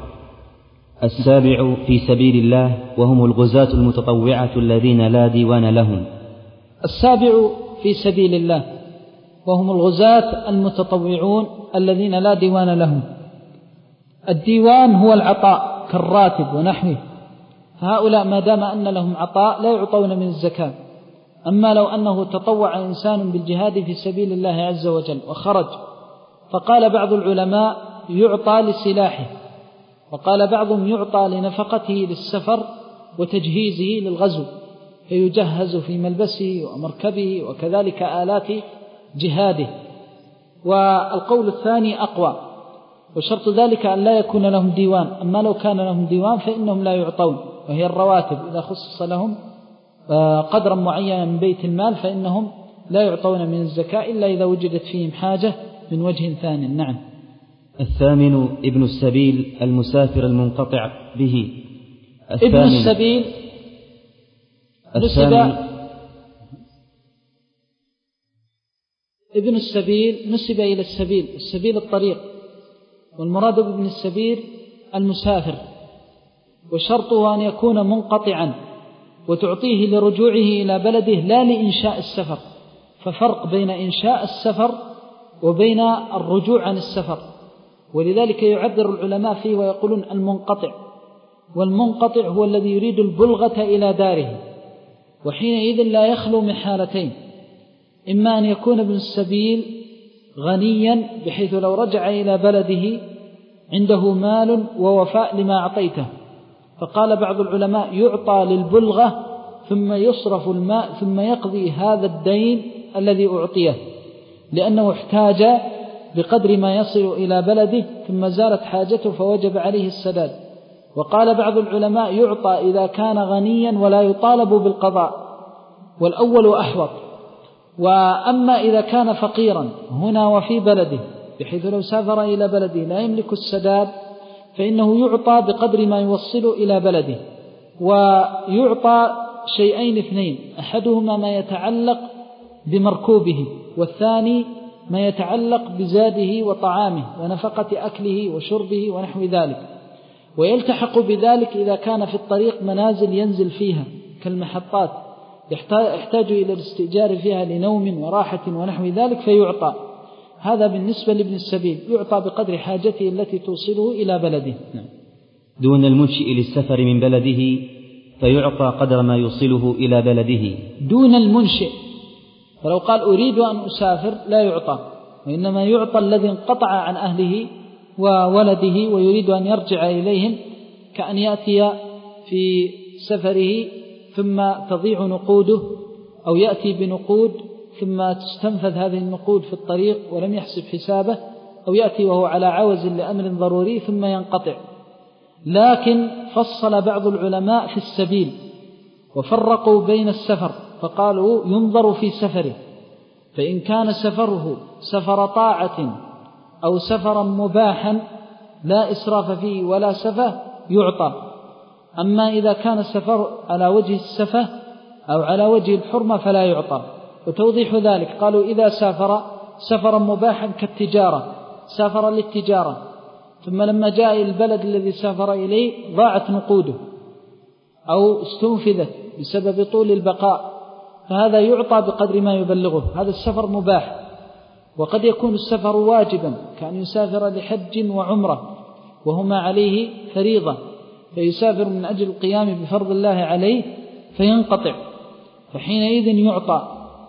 السابع في سبيل الله وهم الغزاة المتطوعة الذين لا ديوان لهم. السابع في سبيل الله وهم الغزاة المتطوعون الذين لا ديوان لهم. الديوان هو العطاء كالراتب ونحوه، فهؤلاء ما دام أن لهم عطاء لا يعطون من الزكاة. أما لو أنه تطوع إنسان بالجهاد في سبيل الله عز وجل وخرج، فقال بعض العلماء يعطى لسلاحه، وقال بعضهم يعطى لنفقته للسفر وتجهيزه للغزو، فيجهز في ملبسه ومركبه وكذلك آلات جهاده. والقول الثاني أقوى، وشرط ذلك أن لا يكون لهم ديوان. أما لو كان لهم ديوان فإنهم لا يعطون، وهي الرواتب إذا خصص لهم قدرا معينا من بيت المال فإنهم لا يعطون من الزكاة إلا إذا وجدت فيهم حاجة من وجه ثاني. نعم. الثامن ابن السبيل المسافر المنقطع به. ابن السبيل نسب ابن السبيل نسب إلى السبيل، السبيل الطريق، والمراد بابن السبيل المسافر، وشرطه أن يكون منقطعا وتعطيه لرجوعه إلى بلده لا لإنشاء السفر. ففرق بين إنشاء السفر وبين الرجوع عن السفر، ولذلك يعبر العلماء فيه ويقولون المنقطع. والمنقطع هو الذي يريد البلغة إلى داره، وحينئذ لا يخلو من حالتين: إما أن يكون ابن السبيل غنيا بحيث لو رجع إلى بلده عنده مال ووفاء لما أعطيته، فقال بعض العلماء يعطى للبلغة ثم يصرف الماء ثم يقضي هذا الدين الذي أعطيه، لأنه احتاج بقدر ما يصل إلى بلده ثم زالت حاجته فوجب عليه السداد. وقال بعض العلماء يعطى إذا كان غنيا ولا يطالب بالقضاء، والأول أحوط. وأما إذا كان فقيرا هنا وفي بلده بحيث لو سافر إلى بلده لا يملك السداد، فإنه يعطى بقدر ما يوصل إلى بلده. ويعطى شيئين اثنين: أحدهما ما يتعلق بمركوبه، والثاني ما يتعلق بزاده وطعامه ونفقة أكله وشربه ونحو ذلك. ويلتحق بذلك إذا كان في الطريق منازل ينزل فيها كالمحطات يحتاج إلى الاستئجار فيها لنوم وراحة ونحو ذلك فيعطى. هذا بالنسبة لابن السبيل، يعطى بقدر حاجته التي توصله إلى بلده. نعم. دون المنشئ للسفر من بلده فيعطى قدر ما يوصله إلى بلده. دون المنشئ، فلو قال أريد أن أسافر لا يعطى، وإنما يعطى الذي انقطع عن أهله وولده ويريد أن يرجع إليهم، كأن يأتي في سفره ثم تضيع نقوده، أو يأتي بنقود ثم تستنفذ هذه النقود في الطريق ولم يحسب حسابه، أو يأتي وهو على عوز لأمر ضروري ثم ينقطع. لكن فصل بعض العلماء في السبيل وفرقوا بين السفر، فقالوا ينظر في سفره، فإن كان سفره سفر طاعة أو سفرا مباحا لا إسراف فيه ولا سفه يعطى. أما إذا كان السفر على وجه السفه أو على وجه الحرمة فلا يعطى. وتوضيح ذلك قالوا إذا سافر سفرا مباحا كالتجارة، سافر للتجارة ثم لما جاء إلى البلد الذي سافر إليه ضاعت نقوده أو استنفذت بسبب طول البقاء، فهذا يعطى بقدر ما يبلغه، هذا السفر مباح. وقد يكون السفر واجبا، كأن يسافر لحج وعمرة وهما عليه فريضة، فيسافر من أجل القيام بفرض الله عليه فينقطع، فحينئذ يعطى.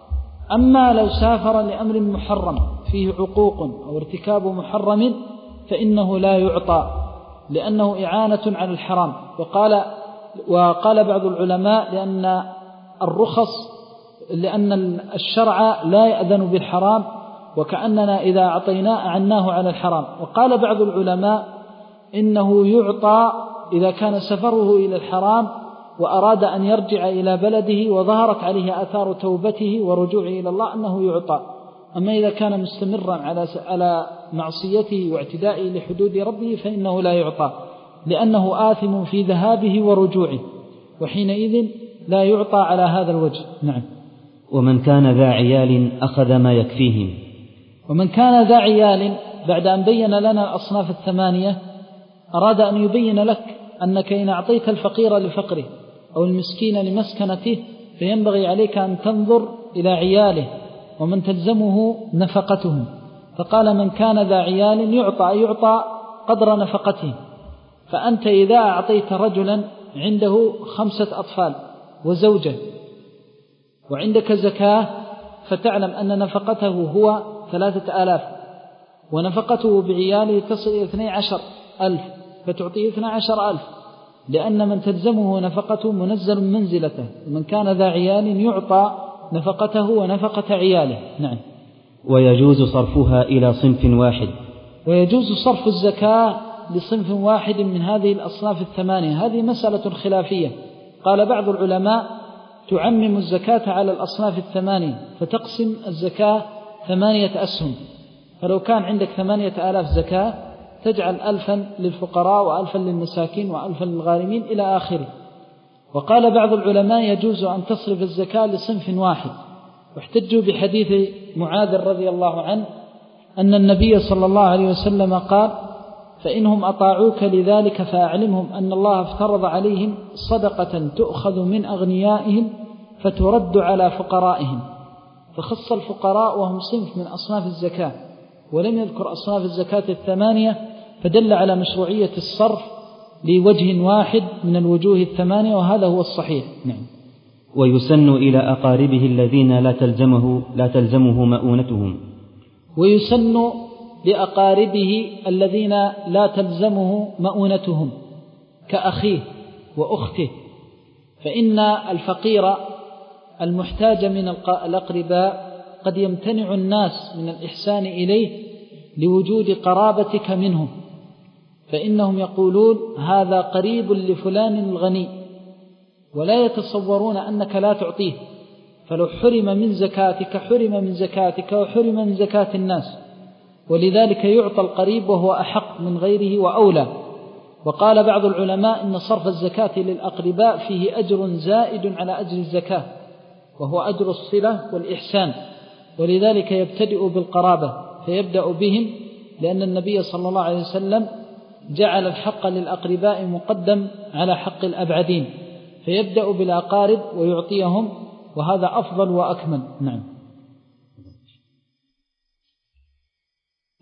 أما لو سافر لأمر محرم فيه عقوق أو ارتكاب محرم فإنه لا يعطى، لأنه إعانة على الحرام. وقال, وقال بعض العلماء لأن الرخص لأن الشرع لا يأذن بالحرام، وكأننا إذا أعطيناه أعناه على الحرام. وقال بعض العلماء إنه يعطى إذا كان سفره إلى الحرام وأراد أن يرجع إلى بلده وظهرت عليه آثار توبته ورجوعه إلى الله أنه يعطى. أما إذا كان مستمرا على على معصيته واعتدائه لحدود ربه فإنه لا يعطى، لأنه آثم في ذهابه ورجوعه، وحينئذ لا يعطى على هذا الوجه. نعم. ومن كان ذا عيال أخذ ما يكفيهم. ومن كان ذا عيال، بعد أن بين لنا الأصناف الثمانية أراد أن يبين لك أنك إن أعطيت الفقير لفقره أو المسكين لمسكنته فينبغي عليك أن تنظر إلى عياله ومن تلزمه نفقتهم. فقال من كان ذا عيال يعطى يعطى قدر نفقته. فأنت إذا أعطيت رجلا عنده خمسة أطفال وزوجة وعندك زكاة فتعلم أن نفقته هو ثلاثة آلاف ونفقته بعياله تصل إلى اثني عشر ألف، فتعطيه اثني عشر ألف، لأن من تلزمه نفقته منزل منزلته. ومن كان ذا عيال يعطى نفقته ونفقة عياله. نعم. ويجوز صرفها إلى صنف واحد. ويجوز صرف الزكاة لصنف واحد من هذه الأصناف الثمانية. هذه مسألة خلافية. قال بعض العلماء تعمم الزكاة على الأصناف الثمانية فتقسم الزكاة ثمانية أسهم، فلو كان عندك ثمانية آلاف زكاة تجعل ألفا للفقراء وألفا للمساكين وألفا للغارمين إلى آخره. وقال بعض العلماء يجوز أن تصرف الزكاة لصنف واحد، واحتجوا بحديث معاذ رضي الله عنه أن النبي صلى الله عليه وسلم قال فإنهم أطاعوك لذلك فأعلمهم أن الله افترض عليهم صدقة تؤخذ من أغنيائهم فترد على فقرائهم، فخص الفقراء وهم صنف من أصناف الزكاة ولم يذكر أصناف الزكاة الثمانية، فدل على مشروعية الصرف لوجه واحد من الوجوه الثمانية، وهذا هو الصحيح. نعم. ويسن إلى أقاربه الذين لا تلزمه لا تلزمه مؤونتهم. ويسن لأقاربه الذين لا تلزمه مؤونتهم كأخيه وأخته، فإن الفقير المحتاج من الأقرباء قد يمتنع الناس من الإحسان إليه لوجود قرابتك منهم، فإنهم يقولون هذا قريب لفلان الغني ولا يتصورون أنك لا تعطيه، فلو حرم من زكاتك حرم من زكاتك وحرم من زكاة الناس، ولذلك يعطى القريب وهو أحق من غيره وأولى. وقال بعض العلماء إن صرف الزكاة للأقرباء فيه أجر زائد على أجر الزكاة، وهو أجر الصلة والإحسان، ولذلك يبتدئ بالقرابة فيبدأ بهم، لأن النبي صلى الله عليه وسلم جعل الحق للأقرباء مقدم على حق الأبعدين، فيبدأ بالأقارب ويعطيهم، وهذا أفضل وأكمل. نعم.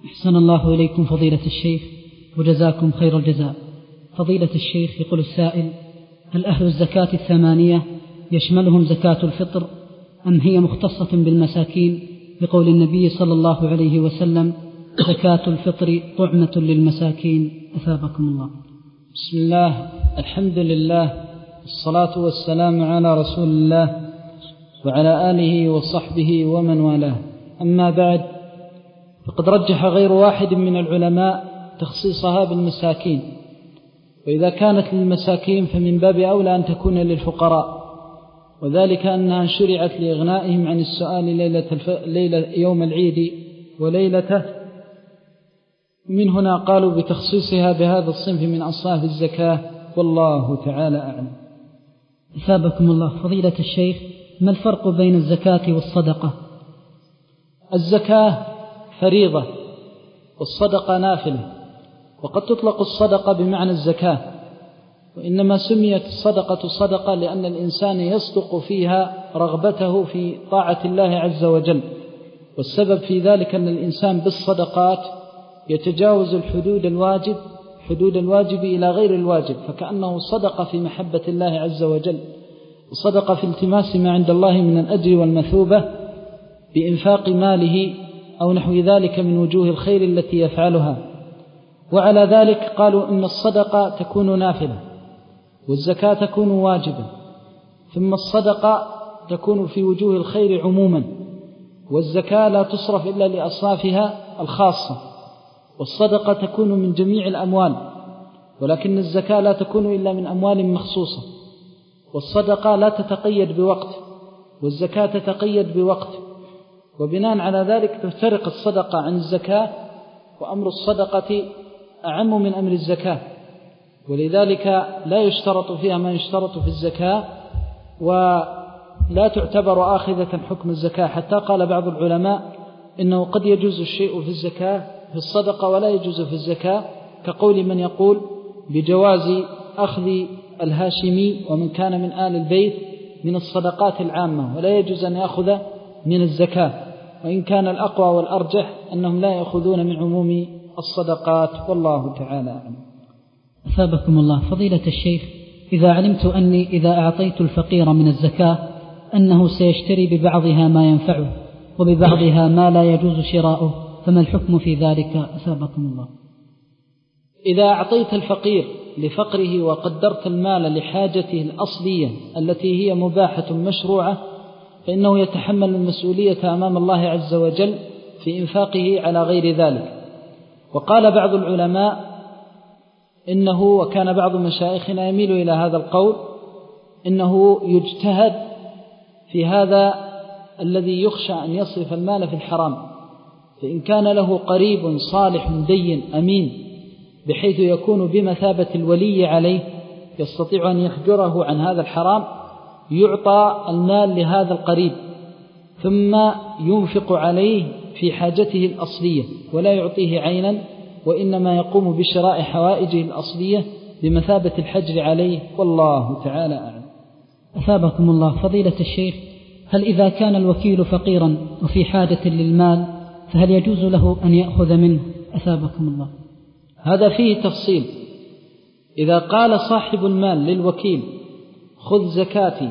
أحسن الله إليكم فضيلة الشيخ وجزاكم خير الجزاء. فضيلة الشيخ يقول السائل: هل أهل الزكاة الثمانية يشملهم زكاة الفطر أم هي مختصة بالمساكين بقول النبي صلى الله عليه وسلم: زكاة الفطر طعمة للمساكين؟ أثابكم الله. بسم الله، الحمد لله، الصلاة والسلام على رسول الله وعلى آله وصحبه ومن والاه. أما بعد، فقد رجح غير واحد من العلماء تخصيصها بالمساكين، وإذا كانت للمساكين فمن باب أولى أن تكون للفقراء، وذلك أنها شرعت لإغنائهم عن السؤال ليلة, الف... ليلة يوم العيد وليلته. من هنا قالوا بتخصيصها بهذا الصنف من أصناف الزكاة، والله تعالى أعلم. أثابكم الله. فضيلة الشيخ، ما الفرق بين الزكاة والصدقة؟ الزكاة فريضة والصدقة نافلة، وقد تطلق الصدقة بمعنى الزكاة، وإنما سميت الصدقة صدقة لأن الإنسان يصدق فيها رغبته في طاعة الله عز وجل، والسبب في ذلك أن الإنسان بالصدقات يتجاوز الحدود الواجب حدود الواجب إلى غير الواجب، فكأنه صدق في محبة الله عز وجل، وصدق في التماس ما عند الله من الأجر والمثوبة بإنفاق ماله أو نحو ذلك من وجوه الخير التي يفعلها. وعلى ذلك قالوا إن الصدقة تكون نافلة، والزكاة تكون واجبة، ثم الصدقة تكون في وجوه الخير عموما، والزكاة لا تصرف إلا لأصنافها الخاصة، والصدقة تكون من جميع الأموال، ولكن الزكاة لا تكون إلا من أموال مخصوصة، والصدقة لا تتقيد بوقت، والزكاة تتقيد بوقت، وبناء على ذلك تفترق الصدقة عن الزكاة، وأمر الصدقة أعم من أمر الزكاة، ولذلك لا يشترط فيها ما يشترط في الزكاة، ولا تعتبر آخذة حكم الزكاة، حتى قال بعض العلماء إنه قد يجوز الشيء في الزكاة في الصدقة ولا يجوز في الزكاة، كقول من يقول بجواز أخذ الهاشمي ومن كان من آل البيت من الصدقات العامة، ولا يجوز أن يأخذ من الزكاة، وإن كان الأقوى والأرجح أنهم لا يأخذون من عموم الصدقات، والله تعالى أعلم. أثابكم الله. فضيلة الشيخ، إذا علمت أني إذا أعطيت الفقير من الزكاة أنه سيشتري ببعضها ما ينفعه وببعضها ما لا يجوز شراؤه، فما الحكم في ذلك؟ أثابكم الله. إذا أعطيت الفقير لفقره وقدرت المال لحاجته الأصلية التي هي مباحة مشروعة، فإنه يتحمل المسؤولية أمام الله عز وجل في إنفاقه على غير ذلك. وقال بعض العلماء إنه، وكان بعض مشايخنا يميل إلى هذا القول، إنه يجتهد في هذا الذي يخشى أن يصرف المال في الحرام، فإن كان له قريب صالح دين أمين بحيث يكون بمثابة الولي عليه يستطيع أن يخجره عن هذا الحرام، يعطى المال لهذا القريب ثم ينفق عليه في حاجته الأصلية، ولا يعطيه عينا، وإنما يقوم بشراء حوائجه الأصلية بمثابة الحجر عليه، والله تعالى أعلم. أثابكم الله. فضيلة الشيخ، هل إذا كان الوكيل فقيرا وفي حاجة للمال فهل يجوز له أن يأخذ منه؟ أثابكم الله. هذا فيه تفصيل. إذا قال صاحب المال للوكيل: خذ زكاتي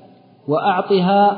وأعطها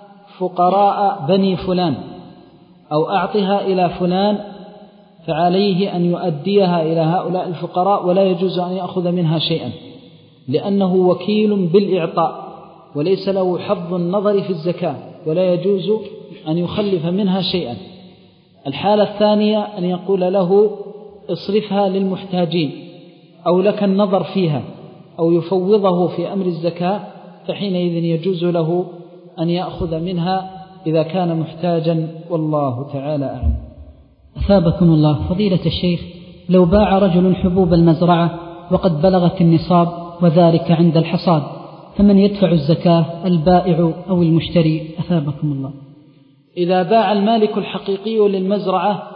فقراء بني فلان أو أعطها إلى فلان، فعليه أن يؤديها إلى هؤلاء الفقراء، ولا يجوز أن يأخذ منها شيئا، لأنه وكيل بالإعطاء وليس له حظ النظر في الزكاة، ولا يجوز أن يخلف منها شيئا. الحالة الثانية أن يقول له: اصرفها للمحتاجين، أو لك النظر فيها، أو يفوضه في أمر الزكاة، فحينئذ يجوز له أن يأخذ منها إذا كان محتاجا، والله تعالى أعلم. أثابكم الله. فضيلة الشيخ، لو باع رجل حبوب المزرعة وقد بلغت النصاب وذلك عند الحصاد، فمن يدفع الزكاة، البائع أو المشتري؟ أثابكم الله. إذا باع المالك الحقيقي للمزرعة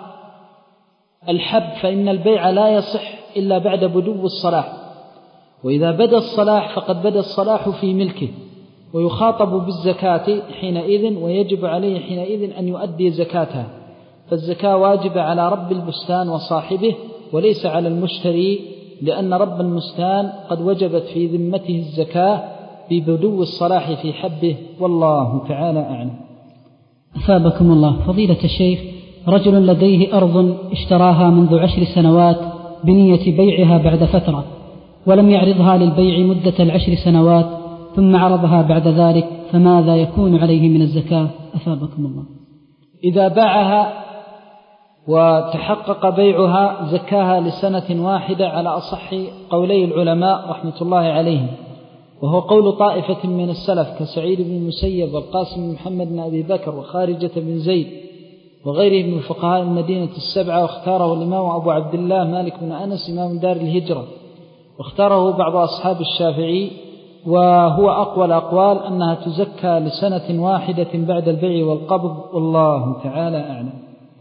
الحب فإن البيع لا يصح إلا بعد بدو الصلاح، وإذا بدا الصلاح فقد بدا الصلاح في ملكه، ويخاطب بالزكاة حينئذ، ويجب عليه حينئذ أن يؤدي زكاتها. فالزكاة واجبة على رب البستان وصاحبه وليس على المشتري، لأن رب البستان قد وجبت في ذمته الزكاة ببدو الصلاح في حبه، والله تعالى أعلم. أثابكم الله. فضيلة الشيخ، رجل لديه أرض اشتراها منذ عشر سنوات بنية بيعها بعد فترة، ولم يعرضها للبيع مدة العشر سنوات ثم عرضها بعد ذلك، فماذا يكون عليه من الزكاة؟ أثابكم الله. إذا باعها وتحقق بيعها زكاها لسنة واحدة على أصح قولي العلماء رحمة الله عليهم، وهو قول طائفة من السلف كسعيد بن المسيب والقاسم بن محمد بن أبي بكر وخارجة بن زيد وغيره من فقهاء المدينة السبعة، واختاره الإمام أبو عبد الله مالك بن أنس إمام دار الهجرة، واختاره بعض أصحاب الشافعي، وهو أقوى الأقوال أنها تزكى لسنة واحدة بعد البيع والقبض، والله تعالى أعلم.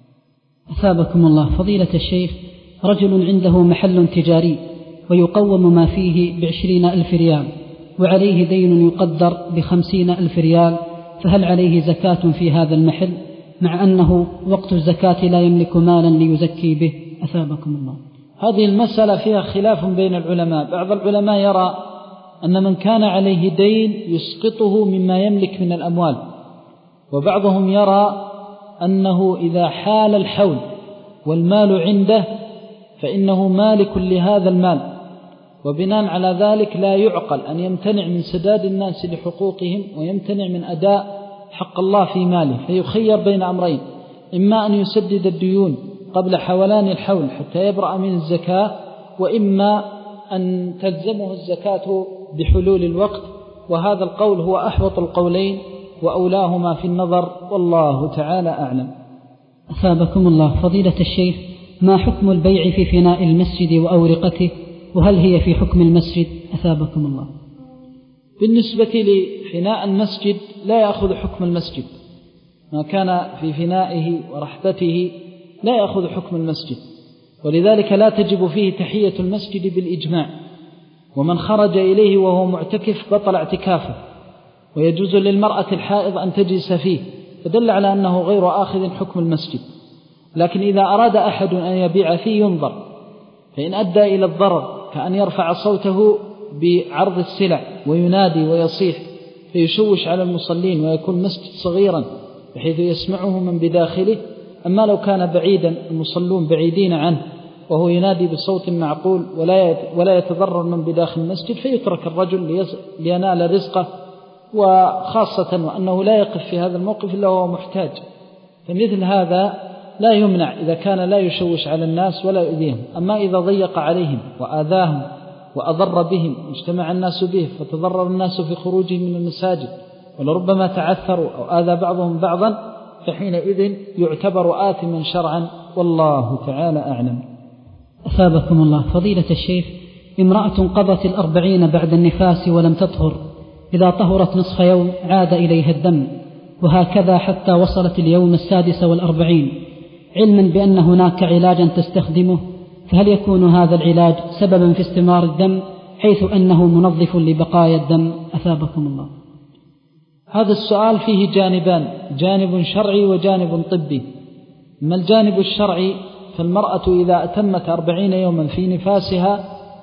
أثابكم الله. فضيلة الشيخ، رجل عنده محل تجاري ويقوم ما فيه بعشرين ألف ريال وعليه دين يقدر بخمسين ألف ريال، فهل عليه زكاة في هذا المحل مع أنه وقت الزكاة لا يملك مالا ليزكي به؟ أثابكم الله. هذه المسألة فيها خلاف بين العلماء. بعض العلماء يرى أن من كان عليه دين يسقطه مما يملك من الأموال، وبعضهم يرى أنه إذا حال الحول والمال عنده فإنه مالك لهذا المال، وبناء على ذلك لا يعقل أن يمتنع من سداد الناس لحقوقهم ويمتنع من أداء حق الله في ماله، فيخير بين أمرين: إما أن يسدد الديون قبل حولان الحول حتى يبرأ من الزكاة، وإما أن تلزمه الزكاة بحلول الوقت، وهذا القول هو أحوط القولين وأولاهما في النظر، والله تعالى أعلم. أثابكم الله. فضيلة الشيخ، ما حكم البيع في فناء المسجد وأورقته، وهل هي في حكم المسجد؟ أثابكم الله. بالنسبة لفناء المسجد لا يأخذ حكم المسجد، ما كان في فنائه ورحبته لا يأخذ حكم المسجد، ولذلك لا تجب فيه تحية المسجد بالإجماع، ومن خرج إليه وهو معتكف بطل اعتكافه، ويجوز للمرأة الحائض أن تجلس فيه، فدل على أنه غير آخذ حكم المسجد. لكن إذا أراد أحد أن يبيع فيه ينظر، فإن أدى إلى الضرر كأن يرفع صوته بعرض السلع وينادي ويصيح فيشوش على المصلين ويكون مسجد صغيرا بحيث يسمعه من بداخله، أما لو كان بعيدا المصلون بعيدين عنه وهو ينادي بصوت معقول ولا يتضرر من بداخل المسجد، فيترك الرجل لينال رزقه، وخاصة وأنه لا يقف في هذا الموقف إلا هو محتاج، فمثل هذا لا يمنع إذا كان لا يشوش على الناس ولا يؤذيهم. أما إذا ضيق عليهم وآذاهم وأضر بهم واجتمع الناس به فتضرر الناس في خروجهم من المساجد ولربما تعثروا أو آذى بعضهم بعضا، فحينئذ يعتبر آثما شرعا، والله تعالى أعلم. أثابكم الله. فضيلة الشيخ، امرأة قضت الأربعين بعد النفاس ولم تطهر، إذا طهرت نصف يوم عاد إليها الدم، وهكذا حتى وصلت اليوم السادس والأربعين، علما بأن هناك علاجا تستخدمه، فهل يكون هذا العلاج سببا في استمرار الدم حيث أنه منظف لبقايا الدم؟ أثابكم الله. هذا السؤال فيه جانبان، جانب شرعي وجانب طبي. أما الجانب الشرعي فالمرأة إذا أتمت أربعين يوما في نفاسها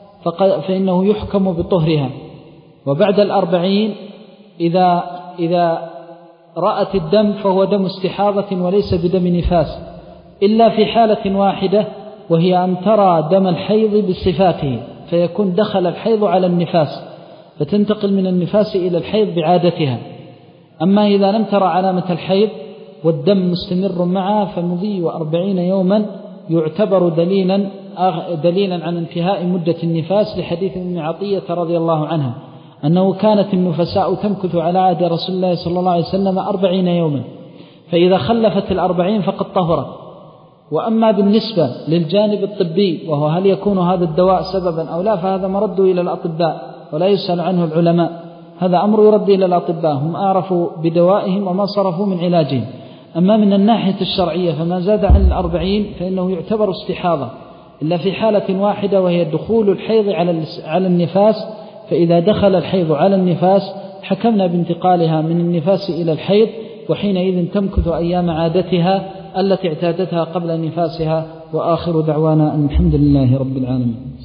فإنه يحكم بطهرها، وبعد الأربعين إذا, إذا رأت الدم فهو دم استحاضة وليس بدم نفاس، إلا في حالة واحدة وهي أن ترى دم الحيض بصفاته، فيكون دخل الحيض على النفاس فتنتقل من النفاس إلى الحيض بعادتها. أما إذا لم ترى علامة الحيض والدم مستمر معها فمضي أربعين يوما يعتبر دليلا دليلا عن انتهاء مدة النفاس، لحديث ابن عطية رضي الله عنها أنه كانت النفساء تمكث على عهد رسول الله صلى الله عليه وسلم أربعين يوما، فإذا خلفت الأربعين فقد طهرت. وأما بالنسبة للجانب الطبي وهو هل يكون هذا الدواء سببا أو لا، فهذا مرده إلى الأطباء ولا يسأل عنه العلماء، هذا أمر يرد إلى الأطباء، هم أعرفوا بدوائهم وما صرفوا من علاجهم. أما من الناحية الشرعية فما زاد عن الأربعين فإنه يعتبر استحاضة، إلا في حالة واحدة وهي دخول الحيض على النفاس، فإذا دخل الحيض على النفاس حكمنا بانتقالها من النفاس إلى الحيض، وحينئذ تمكث أيام عادتها التي اعتادتها قبل نفاسها. وآخر دعوانا أن الحمد لله رب العالمين.